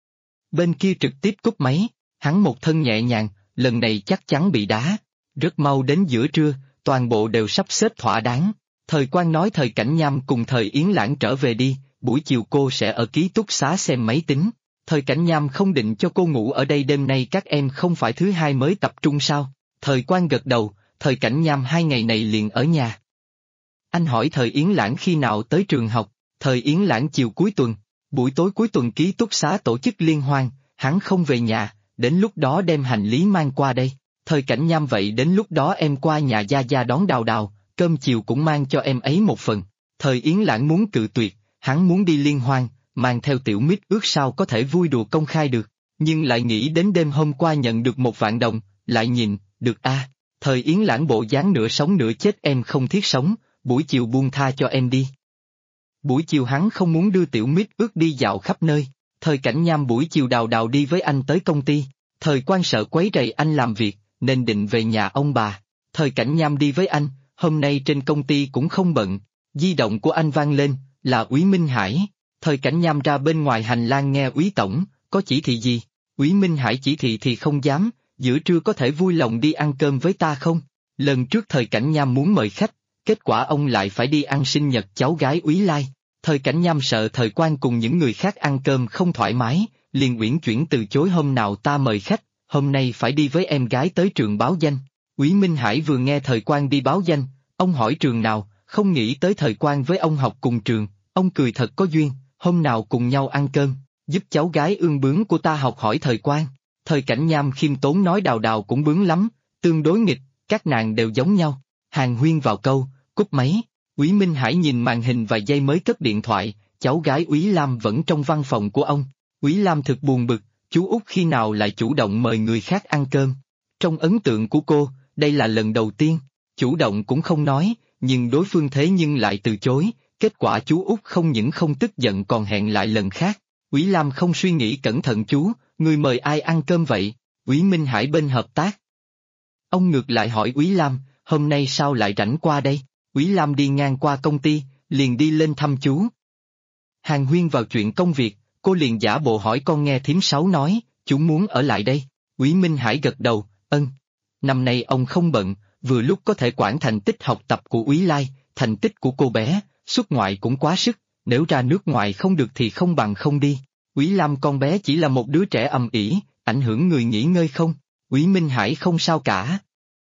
Bên kia trực tiếp cúp máy, hắn một thân nhẹ nhàng, lần này chắc chắn bị đá. Rất mau đến giữa trưa, toàn bộ đều sắp xếp thỏa đáng. Thời Quang nói Thời Cảnh Nham cùng Thời Yến Lãng trở về đi, buổi chiều cô sẽ ở ký túc xá xem máy tính. Thời Cảnh Nham không định cho cô ngủ ở đây, đêm nay các em không phải thứ hai mới tập trung sao? Thời Quang gật đầu, Thời Cảnh Nham 2 ngày này liền ở nhà. Anh hỏi Thời Yến Lãng khi nào tới trường học, Thời Yến Lãng chiều cuối tuần, buổi tối cuối tuần ký túc xá tổ chức liên hoan, hắn không về nhà, đến lúc đó đem hành lý mang qua đây. Thời Cảnh Nham vậy đến lúc đó em qua nhà Gia Gia đón Đào Đào, cơm chiều cũng mang cho em ấy một phần. Thời Yến Lãng muốn cự tuyệt, hắn muốn đi liên hoan, mang theo Tiểu Mít Ước sao có thể vui đùa công khai được, nhưng lại nghĩ đến đêm hôm qua nhận được 1 vạn đồng, lại nhìn, được a. Thời Yến Lãng bộ dáng nửa sống nửa chết, em không thiết sống, buổi chiều buông tha cho em đi. Buổi chiều hắn không muốn đưa Tiểu Mít Ước đi dạo khắp nơi. Thời Cảnh Nham buổi chiều Đào Đào đi với anh tới công ty. Thời Quang sợ quấy rầy anh làm việc, nên định về nhà ông bà. Thời Cảnh Nham đi với anh, hôm nay trên công ty cũng không bận. Di động của anh vang lên, là Úy Minh Hải. Thời Cảnh Nham ra bên ngoài hành lang nghe Úy tổng, có chỉ thị gì? Úy Minh Hải chỉ thị thì không dám, giữa trưa có thể vui lòng đi ăn cơm với ta không? Lần trước Thời Cảnh Nham muốn mời khách, kết quả ông lại phải đi ăn sinh nhật cháu gái Úy Lai. Thời Cảnh Nham sợ Thời Quang cùng những người khác ăn cơm không thoải mái, liền uyển chuyển từ chối, hôm nào ta mời khách, hôm nay phải đi với em gái tới trường báo danh. Úy Minh Hải vừa nghe Thời Quang đi báo danh, ông hỏi trường nào, không nghĩ tới Thời Quang với ông học cùng trường, ông cười thật có duyên, hôm nào cùng nhau ăn cơm, giúp cháu gái ương bướng của ta học hỏi Thời Quang. Thời Cảnh Nham khiêm tốn nói Đào Đào cũng bướng lắm, tương đối nghịch, các nàng đều giống nhau. Hàn huyên vào câu, cúp máy. Úy Minh Hải nhìn màn hình vài giây mới cất điện thoại, cháu gái Úy Lam vẫn trong văn phòng của ông. Úy Lam thực buồn bực, chú Út khi nào lại chủ động mời người khác ăn cơm. Trong ấn tượng của cô, đây là lần đầu tiên, chủ động cũng không nói, nhưng đối phương thế nhưng lại từ chối, kết quả chú Út không những không tức giận còn hẹn lại lần khác. Úy Lam không suy nghĩ cẩn thận chú, người mời ai ăn cơm vậy? Úy Minh Hải bên hợp tác. Ông ngược lại hỏi Úy Lam, hôm nay sao lại rảnh qua đây? Úy Lam đi ngang qua công ty, liền đi lên thăm chú. Hàn huyên vào chuyện công việc, cô liền giả bộ hỏi con nghe thím Sáu nói, chú muốn ở lại đây. Úy Minh Hải gật đầu, ân. Năm nay ông không bận, vừa lúc có thể quản thành tích học tập của Úy Lai, thành tích của cô bé, xuất ngoại cũng quá sức, nếu ra nước ngoài không được thì không bằng không đi. Úy Lam con bé chỉ là một đứa trẻ ầm ĩ, ảnh hưởng người nghỉ ngơi không? Úy Minh Hải không sao cả.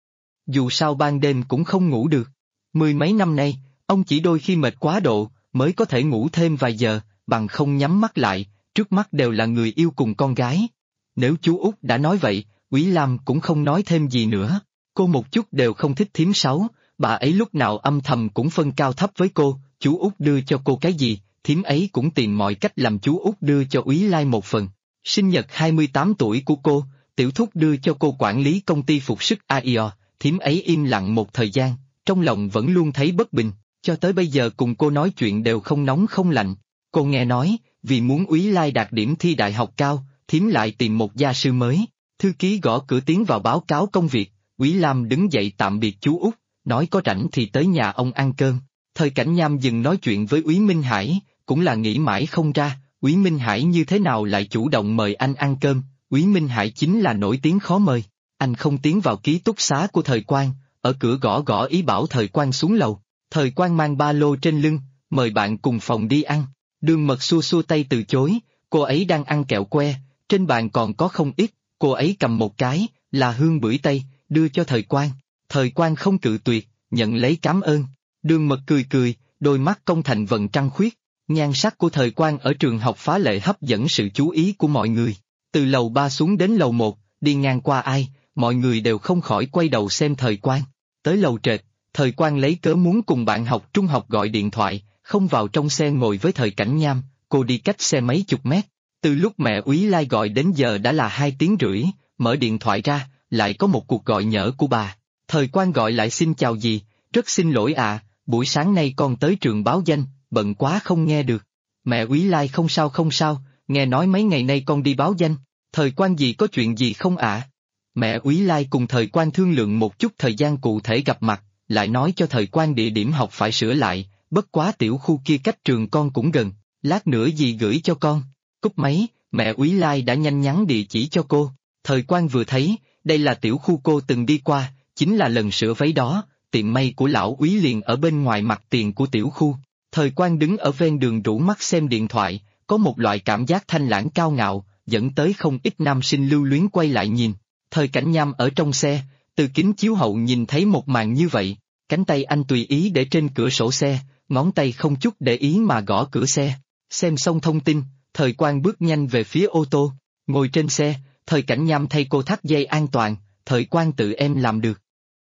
Dù sao ban đêm cũng không ngủ được. Mười mấy năm nay, ông chỉ đôi khi mệt quá độ, mới có thể ngủ thêm vài giờ, bằng không nhắm mắt lại, trước mắt đều là người yêu cùng con gái. Nếu chú Út đã nói vậy, Úy Lam cũng không nói thêm gì nữa. Cô một chút đều không thích thím Sáu, bà ấy lúc nào âm thầm cũng phân cao thấp với cô, chú Út đưa cho cô cái gì, thím ấy cũng tìm mọi cách làm chú Út đưa cho Úy Lai một phần. Sinh nhật 28 tuổi của cô, tiểu thúc đưa cho cô quản lý công ty phục sức AIO, thím ấy im lặng một thời gian, trong lòng vẫn luôn thấy bất bình, cho tới bây giờ cùng cô nói chuyện đều không nóng không lạnh. Cô nghe nói, vì muốn Úy Lai đạt điểm thi đại học cao, thím lại tìm một gia sư mới. Thư ký gõ cửa tiến vào báo cáo công việc, Úy Lam đứng dậy tạm biệt chú Út, nói có rảnh thì tới nhà ông ăn cơm. Thời Cảnh Nham dừng nói chuyện với Úy Minh Hải, cũng là nghĩ mãi không ra, Úy Minh Hải như thế nào lại chủ động mời anh ăn cơm. Úy Minh Hải chính là nổi tiếng khó mời. Anh không tiến vào ký túc xá của Thời Quang, ở cửa gõ gõ ý bảo Thời Quang xuống lầu. Thời Quang mang ba lô trên lưng, mời bạn cùng phòng đi ăn. Đường Mật xua xua tay từ chối, cô ấy đang ăn kẹo que, trên bàn còn có không ít, cô ấy cầm một cái, là hương bưởi Tây, đưa cho Thời Quang. Thời Quang không cự tuyệt, nhận lấy cảm ơn. Đường Mật cười cười, đôi mắt công thành vầng trăng khuyết. Nhan sắc của Thời Quang ở trường học phá lệ hấp dẫn sự chú ý của mọi người. Từ lầu 3 xuống đến lầu 1, đi ngang qua ai, mọi người đều không khỏi quay đầu xem Thời Quang. Tới lầu trệt, Thời Quang lấy cớ muốn cùng bạn học trung học gọi điện thoại, không vào trong xe ngồi với Thời Cảnh Nham, cô đi cách xe mấy chục mét. Từ lúc mẹ Úy Lai gọi đến giờ đã là 2 tiếng rưỡi, mở điện thoại ra, lại có một cuộc gọi nhỡ của bà. Thời Quang gọi lại xin chào dì, rất xin lỗi ạ, buổi sáng nay con tới trường báo danh, bận quá không nghe được. Mẹ Úy Lai không sao, nghe nói mấy ngày nay con đi báo danh. Thời Quang dì có chuyện gì không ạ? Mẹ Úy Lai cùng Thời Quang thương lượng một chút thời gian cụ thể gặp mặt, lại nói cho Thời Quang địa điểm học phải sửa lại, bất quá tiểu khu kia cách trường con cũng gần, lát nữa dì gửi cho con. Cúp máy, mẹ Úy Lai đã nhanh nhắn địa chỉ cho cô. Thời Quang vừa thấy, đây là tiểu khu cô từng đi qua, chính là lần sửa váy đó, tiệm may của lão Úy liền ở bên ngoài mặt tiền của tiểu khu. Thời Quang đứng ở ven đường rủ mắt xem điện thoại, có một loại cảm giác thanh lãng cao ngạo, dẫn tới không ít nam sinh lưu luyến quay lại nhìn. Thời Cảnh Nham ở trong xe, từ kính chiếu hậu nhìn thấy một màn như vậy, cánh tay anh tùy ý để trên cửa sổ xe, ngón tay không chút để ý mà gõ cửa xe. Xem xong thông tin, Thời Quang bước nhanh về phía ô tô, ngồi trên xe, Thời Cảnh Nham thay cô thắt dây an toàn, Thời Quang tự em làm được.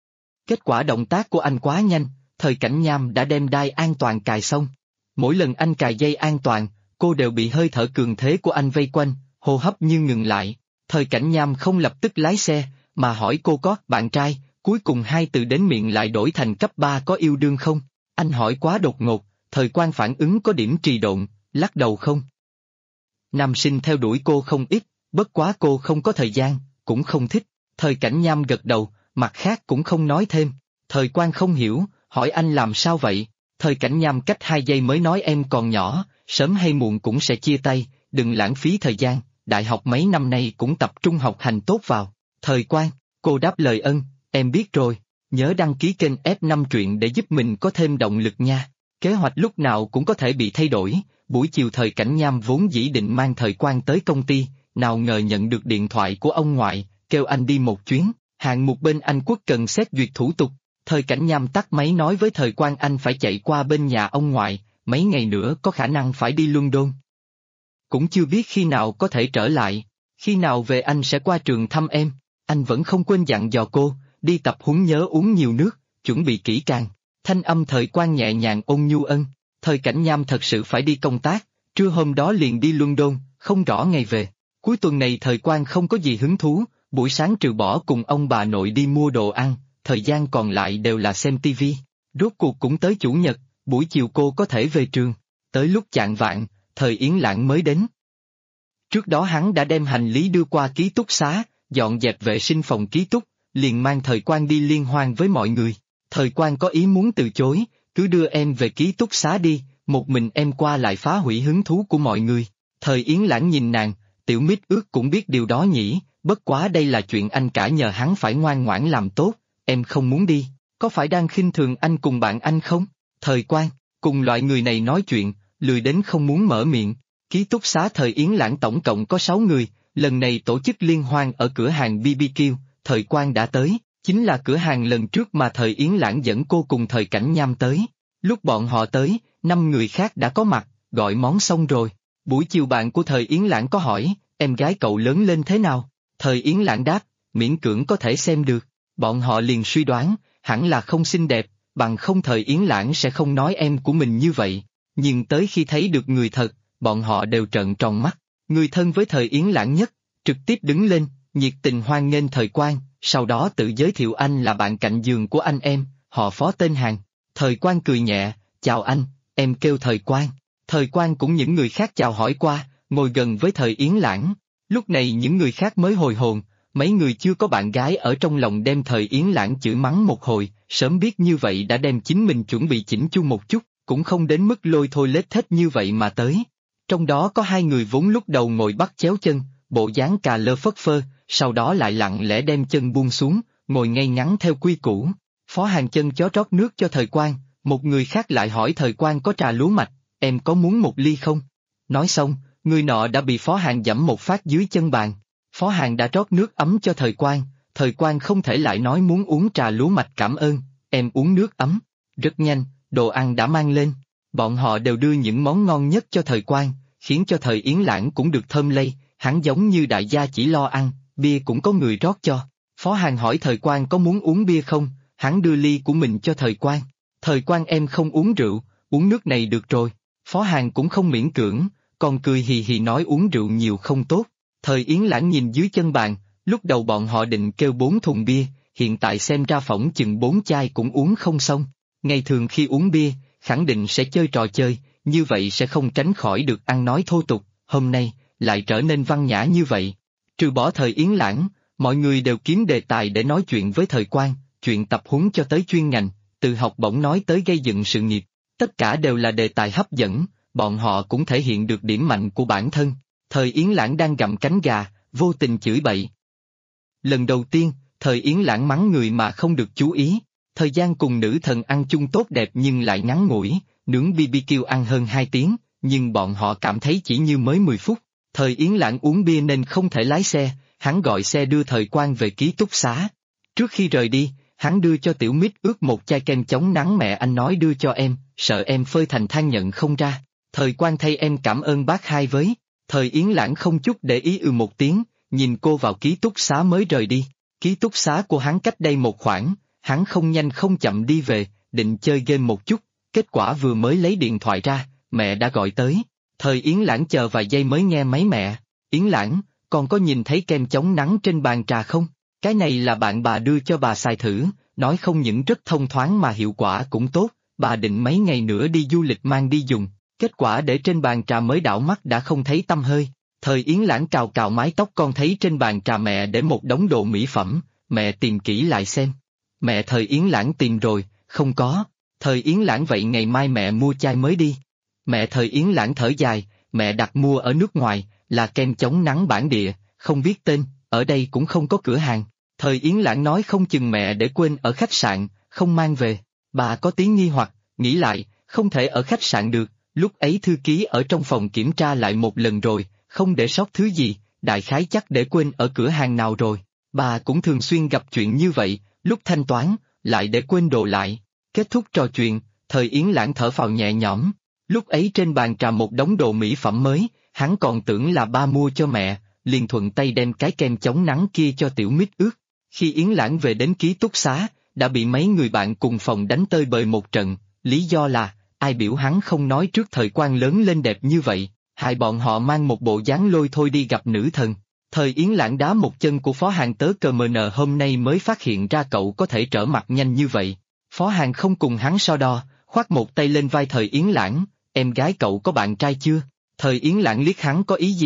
Kết quả động tác của anh quá nhanh, Thời Cảnh Nham đã đem đai an toàn cài xong. Mỗi lần anh cài dây an toàn, cô đều bị hơi thở cường thế của anh vây quanh, hô hấp như ngừng lại. Thời Cảnh Nham không lập tức lái xe, mà hỏi cô có bạn trai, cuối cùng hai từ đến miệng lại đổi thành cấp 3 có yêu đương không? Anh hỏi quá đột ngột, Thời Quang phản ứng có điểm trì độn, lắc đầu không. Nam sinh theo đuổi cô không ít, bất quá cô không có thời gian, cũng không thích. Thời Cảnh Nham gật đầu, mặt khác cũng không nói thêm. Thời Quang không hiểu, hỏi anh làm sao vậy? Thời Cảnh Nham cách 2 giây mới nói em còn nhỏ, sớm hay muộn cũng sẽ chia tay, đừng lãng phí thời gian, đại học mấy năm nay cũng tập trung học hành tốt vào. Thời Quang, cô đáp lời ân, em biết rồi, nhớ đăng ký kênh F5 truyện để giúp mình có thêm động lực nha. Kế hoạch lúc nào cũng có thể bị thay đổi, buổi chiều Thời Cảnh Nham vốn dĩ định mang Thời Quang tới công ty, nào ngờ nhận được điện thoại của ông ngoại, kêu anh đi một chuyến, hạng mục bên Anh Quốc cần xét duyệt thủ tục. Thời Cảnh Nham tắt máy nói với Thời Quang anh phải chạy qua bên nhà ông ngoại, mấy ngày nữa có khả năng phải đi London. Cũng chưa biết khi nào có thể trở lại, khi nào về anh sẽ qua trường thăm em. Anh vẫn không quên dặn dò cô, đi tập huấn nhớ uống nhiều nước, chuẩn bị kỹ càng. Thanh âm Thời Quang nhẹ nhàng ôn nhu ân. Thời Cảnh Nham thật sự phải đi công tác, trưa hôm đó liền đi London, không rõ ngày về. Cuối tuần này Thời Quang không có gì hứng thú, buổi sáng trừ bỏ cùng ông bà nội đi mua đồ ăn, thời gian còn lại đều là xem tivi. Rốt cuộc cũng tới chủ nhật, buổi chiều cô có thể về trường. Tới lúc chạng vạng, Thời Yến Lãng mới đến. Trước đó hắn đã đem hành lý đưa qua ký túc xá, dọn dẹp vệ sinh phòng ký túc, liền mang Thời Quang đi liên hoan với mọi người. Thời Quang có ý muốn từ chối, cứ đưa em về ký túc xá đi, một mình em qua lại phá hủy hứng thú của mọi người. Thời Yến Lãng nhìn nàng, Tiểu Mít Ước cũng biết điều đó nhỉ, bất quá đây là chuyện anh cả nhờ hắn phải ngoan ngoãn làm tốt, em không muốn đi, có phải đang khinh thường anh cùng bạn anh không? Thời Quang, cùng loại người này nói chuyện, lười đến không muốn mở miệng. Ký túc xá Thời Yến Lãng tổng cộng có 6 người, lần này tổ chức liên hoan ở cửa hàng BBQ, Thời Quang đã tới, chính là cửa hàng lần trước mà Thời Yến Lãng dẫn cô cùng Thời Cảnh Nham tới. Lúc bọn họ tới, 5 người khác đã có mặt, gọi món xong rồi. Buổi chiều bạn của Thời Yến Lãng có hỏi, em gái cậu lớn lên thế nào? Thời Yến Lãng đáp, miễn cưỡng có thể xem được. Bọn họ liền suy đoán, hẳn là không xinh đẹp, bằng không Thời Yến Lãng sẽ không nói em của mình như vậy. Nhưng tới khi thấy được người thật, bọn họ đều trợn tròn mắt. Người thân với Thời Yến Lãng nhất, trực tiếp đứng lên, nhiệt tình hoan nghênh Thời Quang, sau đó tự giới thiệu anh là bạn cạnh giường của anh em, họ Phó tên Hàn. Thời Quang cười nhẹ, chào anh, em kêu Thời Quang. Thời Quang cũng những người khác chào hỏi qua, ngồi gần với Thời Yến Lãng. Lúc này những người khác mới hồi hồn, mấy người chưa có bạn gái ở trong lòng đem Thời Yến Lãng chửi mắng một hồi, sớm biết như vậy đã đem chính mình chuẩn bị chỉnh chu một chút, cũng không đến mức lôi thôi lết thết như vậy mà tới. Trong đó có 2 người vốn lúc đầu ngồi bắt chéo chân, bộ dáng cà lơ phất phơ, sau đó lại lặng lẽ đem chân buông xuống, ngồi ngay ngắn theo quy củ. Phó Hàn chân chó rót nước cho Thời Quang, một người khác lại hỏi Thời Quang có trà lúa mạch, em có muốn một ly không? Nói xong, người nọ đã bị Phó Hàn giẫm một phát dưới chân bàn. Phó Hàn đã rót nước ấm cho Thời Quang không thể lại nói muốn uống trà lúa mạch cảm ơn, em uống nước ấm. Rất nhanh, đồ ăn đã mang lên, bọn họ đều đưa những món ngon nhất cho Thời Quang, khiến cho Thời Yến Lãng cũng được thơm lây, hắn giống như đại gia chỉ lo ăn, bia cũng có người rót cho. Phó Hàn hỏi Thời Quang có muốn uống bia không, hắn đưa ly của mình cho Thời Quang. Thời Quang em không uống rượu, uống nước này được rồi. Phó Hàn cũng không miễn cưỡng, còn cười hì hì nói uống rượu nhiều không tốt. Thời Yến Lãng nhìn dưới chân bàn, lúc đầu bọn họ định kêu 4 thùng bia, hiện tại xem ra phỏng chừng 4 chai cũng uống không xong. Ngày thường khi uống bia, khẳng định sẽ chơi trò chơi, như vậy sẽ không tránh khỏi được ăn nói thô tục, hôm nay, lại trở nên văn nhã như vậy. Trừ bỏ Thời Yến Lãng, mọi người đều kiếm đề tài để nói chuyện với Thời Quang, chuyện tập huấn cho tới chuyên ngành, từ học bổng nói tới gây dựng sự nghiệp, tất cả đều là đề tài hấp dẫn, bọn họ cũng thể hiện được điểm mạnh của bản thân. Thời Yến Lãng đang gặm cánh gà, vô tình chửi bậy. Lần đầu tiên, Thời Yến Lãng mắng người mà không được chú ý, thời gian cùng nữ thần ăn chung tốt đẹp nhưng lại ngắn ngủi, nướng BBQ ăn hơn 2 tiếng, nhưng bọn họ cảm thấy chỉ như mới 10 phút. Thời Yến Lãng uống bia nên không thể lái xe, hắn gọi xe đưa Thời Quang về ký túc xá. Trước khi rời đi, hắn đưa cho Tiểu Mít Ước một chai kem chống nắng mẹ anh nói đưa cho em, sợ em phơi thành than nhận không ra. Thời Quang thay em cảm ơn bác hai với. Thời Yến Lãng không chút để ý một tiếng, nhìn cô vào ký túc xá mới rời đi. Ký túc xá của hắn cách đây một khoảng, hắn không nhanh không chậm đi về, định chơi game một chút, kết quả vừa mới lấy điện thoại ra, mẹ đã gọi tới. Thời Yến Lãng chờ vài giây mới nghe máy mẹ. Yến Lãng, con có nhìn thấy kem chống nắng trên bàn trà không? Cái này là bạn bà đưa cho bà xài thử, nói không những rất thông thoáng mà hiệu quả cũng tốt, bà định mấy ngày nữa đi du lịch mang đi dùng. Kết quả để trên bàn trà mới đảo mắt đã không thấy tăm hơi. Thời Yến Lãng cào cào mái tóc con thấy trên bàn trà mẹ để một đống đồ mỹ phẩm, mẹ tìm kỹ lại xem. Mẹ Thời Yến Lãng tìm rồi, không có. Thời Yến Lãng vậy ngày mai mẹ mua chai mới đi. Mẹ Thời Yến Lãng thở dài, mẹ đặt mua ở nước ngoài, là kem chống nắng bản địa, không biết tên, ở đây cũng không có cửa hàng. Thời Yến Lãng nói không chừng mẹ để quên ở khách sạn, không mang về. Bà có tí nghi hoặc, nghĩ lại, không thể ở khách sạn được, lúc ấy thư ký ở trong phòng kiểm tra lại một lần rồi, không để sót thứ gì, đại khái chắc để quên ở cửa hàng nào rồi. Bà cũng thường xuyên gặp chuyện như vậy, lúc thanh toán, lại để quên đồ lại. Kết thúc trò chuyện, Thời Yến Lãng thở phào nhẹ nhõm. Lúc ấy trên bàn trà một đống đồ mỹ phẩm mới, hắn còn tưởng là ba mua cho mẹ, liền thuận tay đem cái kem chống nắng kia cho Tiểu Mít Ước. Khi Yến Lãng về đến ký túc xá, đã bị mấy người bạn cùng phòng đánh tơi bời một trận, lý do là, ai biểu hắn không nói trước Thời Quang lớn lên đẹp như vậy, hại bọn họ mang một bộ dáng lôi thôi đi gặp nữ thần. Thời Yến Lãng đá một chân của Phó Hàn tớ cờ mờ nờ hôm nay mới phát hiện ra cậu có thể trở mặt nhanh như vậy. Phó Hàn không cùng hắn so đo, khoác một tay lên vai Thời Yến Lãng, em gái cậu có bạn trai chưa? Thời Yến Lãng liếc hắn có ý gì?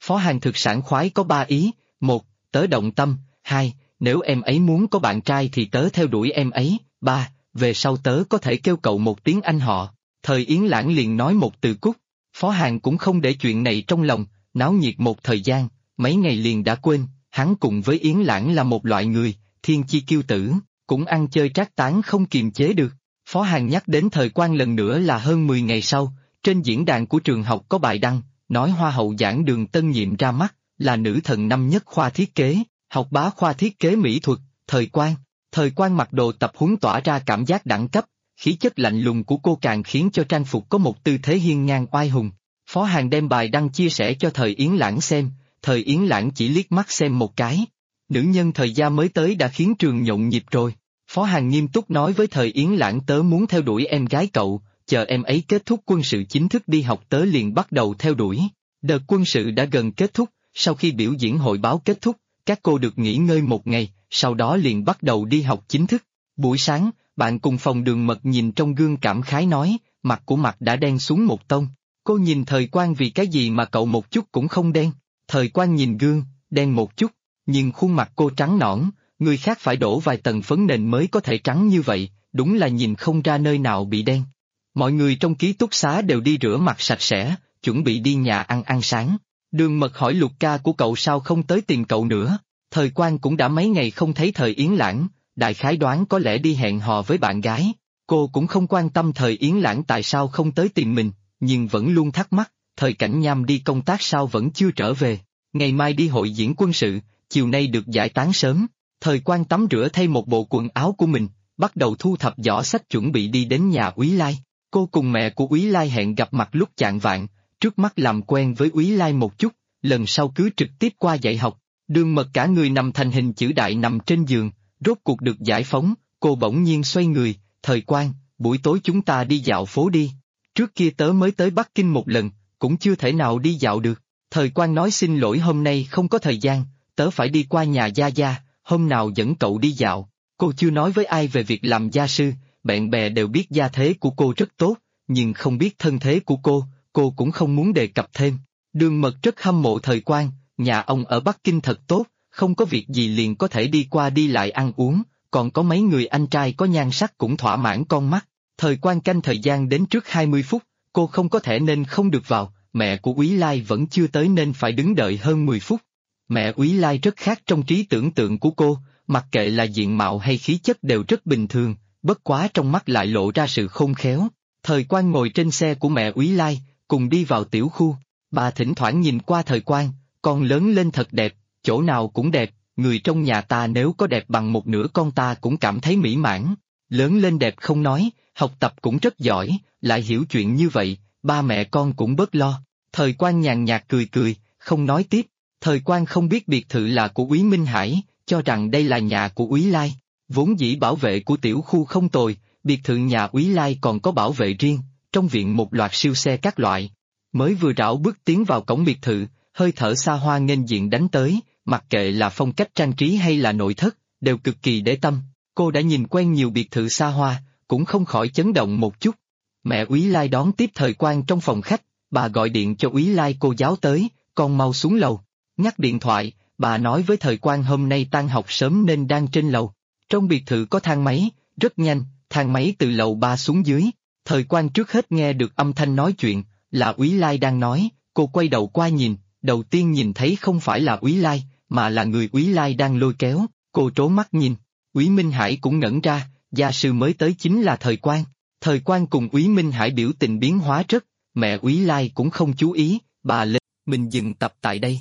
Phó Hàn thực sảng khoái có 3 ý: 1. Tớ động tâm; 2. Nếu em ấy muốn có bạn trai thì tớ theo đuổi em ấy; 3. Về sau tớ có thể kêu cậu một tiếng anh họ. Thời Yến Lãng liền nói một từ cút. Phó Hàn cũng không để chuyện này trong lòng, náo nhiệt một thời gian, mấy ngày liền đã quên, hắn cùng với Yến Lãng là một loại người, thiên chi kiêu tử, cũng ăn chơi trác tán không kiềm chế được. Phó Hàn nhắc đến Thời Quan lần nữa là hơn 10 ngày sau, trên diễn đàn của trường học có bài đăng, nói Hoa hậu giảng đường tân nhiệm ra mắt, là nữ thần năm nhất khoa thiết kế, học bá khoa thiết kế mỹ thuật, Thời Quan. Thời Quan mặc đồ tập huấn tỏa ra cảm giác đẳng cấp, khí chất lạnh lùng của cô càng khiến cho trang phục có một tư thế hiên ngang oai hùng. Phó Hàn đem bài đăng chia sẻ cho Thời Yến Lãng xem, Thời Yến Lãng chỉ liếc mắt xem một cái. Nữ nhân thời gia mới tới đã khiến trường nhộn nhịp rồi. Phó Hàn nghiêm túc nói với Thời Yến Lãng tớ muốn theo đuổi em gái cậu, chờ em ấy kết thúc quân sự chính thức đi học tớ liền bắt đầu theo đuổi. Đợt quân sự đã gần kết thúc, sau khi biểu diễn hội báo kết thúc, các cô được nghỉ ngơi một ngày, sau đó liền bắt đầu đi học chính thức. Buổi sáng, bạn cùng phòng Đường Mật nhìn trong gương cảm khái nói, mặt của mặt đã đen xuống một tông. Cô nhìn Thời Quan vì cái gì mà cậu một chút cũng không đen. Thời Quan nhìn gương, đen một chút, nhưng khuôn mặt cô trắng nõn, người khác phải đổ vài tầng phấn nền mới có thể trắng như vậy, đúng là nhìn không ra nơi nào bị đen. Mọi người trong ký túc xá đều đi rửa mặt sạch sẽ, chuẩn bị đi nhà ăn sáng. Đường Mật hỏi Lục ca của cậu sao không tới tìm cậu nữa. Thời Quan cũng đã mấy ngày không thấy Thời Yến Lãng, đại khái đoán có lẽ đi hẹn hò với bạn gái. Cô cũng không quan tâm Thời Yến Lãng tại sao không tới tìm mình, nhưng vẫn luôn thắc mắc, Thời Cảnh Nham đi công tác sao vẫn chưa trở về. Ngày mai đi hội diễn quân sự, chiều nay được giải tán sớm. Thời Quan tắm rửa thay một bộ quần áo của mình, bắt đầu thu thập giỏ sách chuẩn bị đi đến nhà Úy Lai. Cô cùng mẹ của Úy Lai hẹn gặp mặt lúc chạng vạng, trước mắt làm quen với Úy Lai một chút, lần sau cứ trực tiếp qua dạy học. Đường Mật cả người nằm thành hình chữ đại nằm trên giường, rốt cuộc được giải phóng, cô bỗng nhiên xoay người, Thời Quan, buổi tối chúng ta đi dạo phố đi. Trước kia tớ mới tới Bắc Kinh một lần, cũng chưa thể nào đi dạo được. Thời Quan nói xin lỗi hôm nay không có thời gian, tớ phải đi qua nhà Gia Gia, hôm nào dẫn cậu đi dạo. Cô chưa nói với ai về việc làm gia sư, bạn bè đều biết gia thế của cô rất tốt, nhưng không biết thân thế của cô cũng không muốn đề cập thêm. Đường Mật rất hâm mộ Thời Quan, nhà ông ở Bắc Kinh thật tốt, không có việc gì liền có thể đi qua đi lại ăn uống, còn có mấy người anh trai có nhan sắc cũng thỏa mãn con mắt. Thời Quan canh thời gian đến trước 20 phút, cô không có thể nên không được vào, mẹ của Úy Lai vẫn chưa tới nên phải đứng đợi hơn 10 phút. Mẹ Úy Lai rất khác trong trí tưởng tượng của cô, mặc kệ là diện mạo hay khí chất đều rất bình thường, bất quá trong mắt lại lộ ra sự khôn khéo. Thời Quan ngồi trên xe của mẹ Úy Lai, cùng đi vào tiểu khu, bà thỉnh thoảng nhìn qua Thời Quan, con lớn lên thật đẹp, chỗ nào cũng đẹp, người trong nhà ta nếu có đẹp bằng một nửa con ta cũng cảm thấy mỹ mãn. Lớn lên đẹp không nói, học tập cũng rất giỏi, lại hiểu chuyện như vậy, ba mẹ con cũng bớt lo. Thời Quan nhàn nhạt cười cười, không nói tiếp. Thời Quan không biết biệt thự là của Úy Minh Hải, cho rằng đây là nhà của Úy Lai. Vốn dĩ bảo vệ của tiểu khu không tồi, biệt thự nhà Úy Lai còn có bảo vệ riêng, trong viện một loạt siêu xe các loại. Mới vừa rảo bước tiến vào cổng biệt thự, hơi thở xa hoa nghênh diện đánh tới, mặc kệ là phong cách trang trí hay là nội thất, đều cực kỳ để tâm. Cô đã nhìn quen nhiều biệt thự xa hoa, cũng không khỏi chấn động một chút. Mẹ Úy Lai đón tiếp Thời Quan trong phòng khách, bà gọi điện cho Úy Lai cô giáo tới, con mau xuống lầu. Nhắc điện thoại, bà nói với Thời Quan hôm nay tan học sớm nên đang trên lầu. Trong biệt thự có thang máy, rất nhanh, thang máy từ lầu 3 xuống dưới. Thời Quan trước hết nghe được âm thanh nói chuyện, là Úy Lai đang nói, cô quay đầu qua nhìn, đầu tiên nhìn thấy không phải là Úy Lai, mà là người Úy Lai đang lôi kéo, cô trố mắt nhìn. Úy Minh Hải cũng ngẩn ra, gia sư mới tới chính là Thời Quan. Thời Quan cùng Úy Minh Hải biểu tình biến hóa rất, mẹ Úy Lai cũng không chú ý, bà lên. Mình dừng tập tại đây.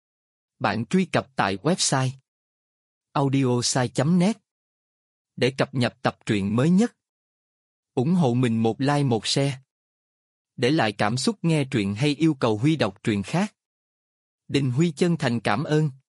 Bạn truy cập tại website audiosai.net để cập nhật tập truyện mới nhất. Ủng hộ mình một like một share. Để lại cảm xúc nghe truyện hay yêu cầu Huy đọc truyện khác. Đình Huy chân thành cảm ơn.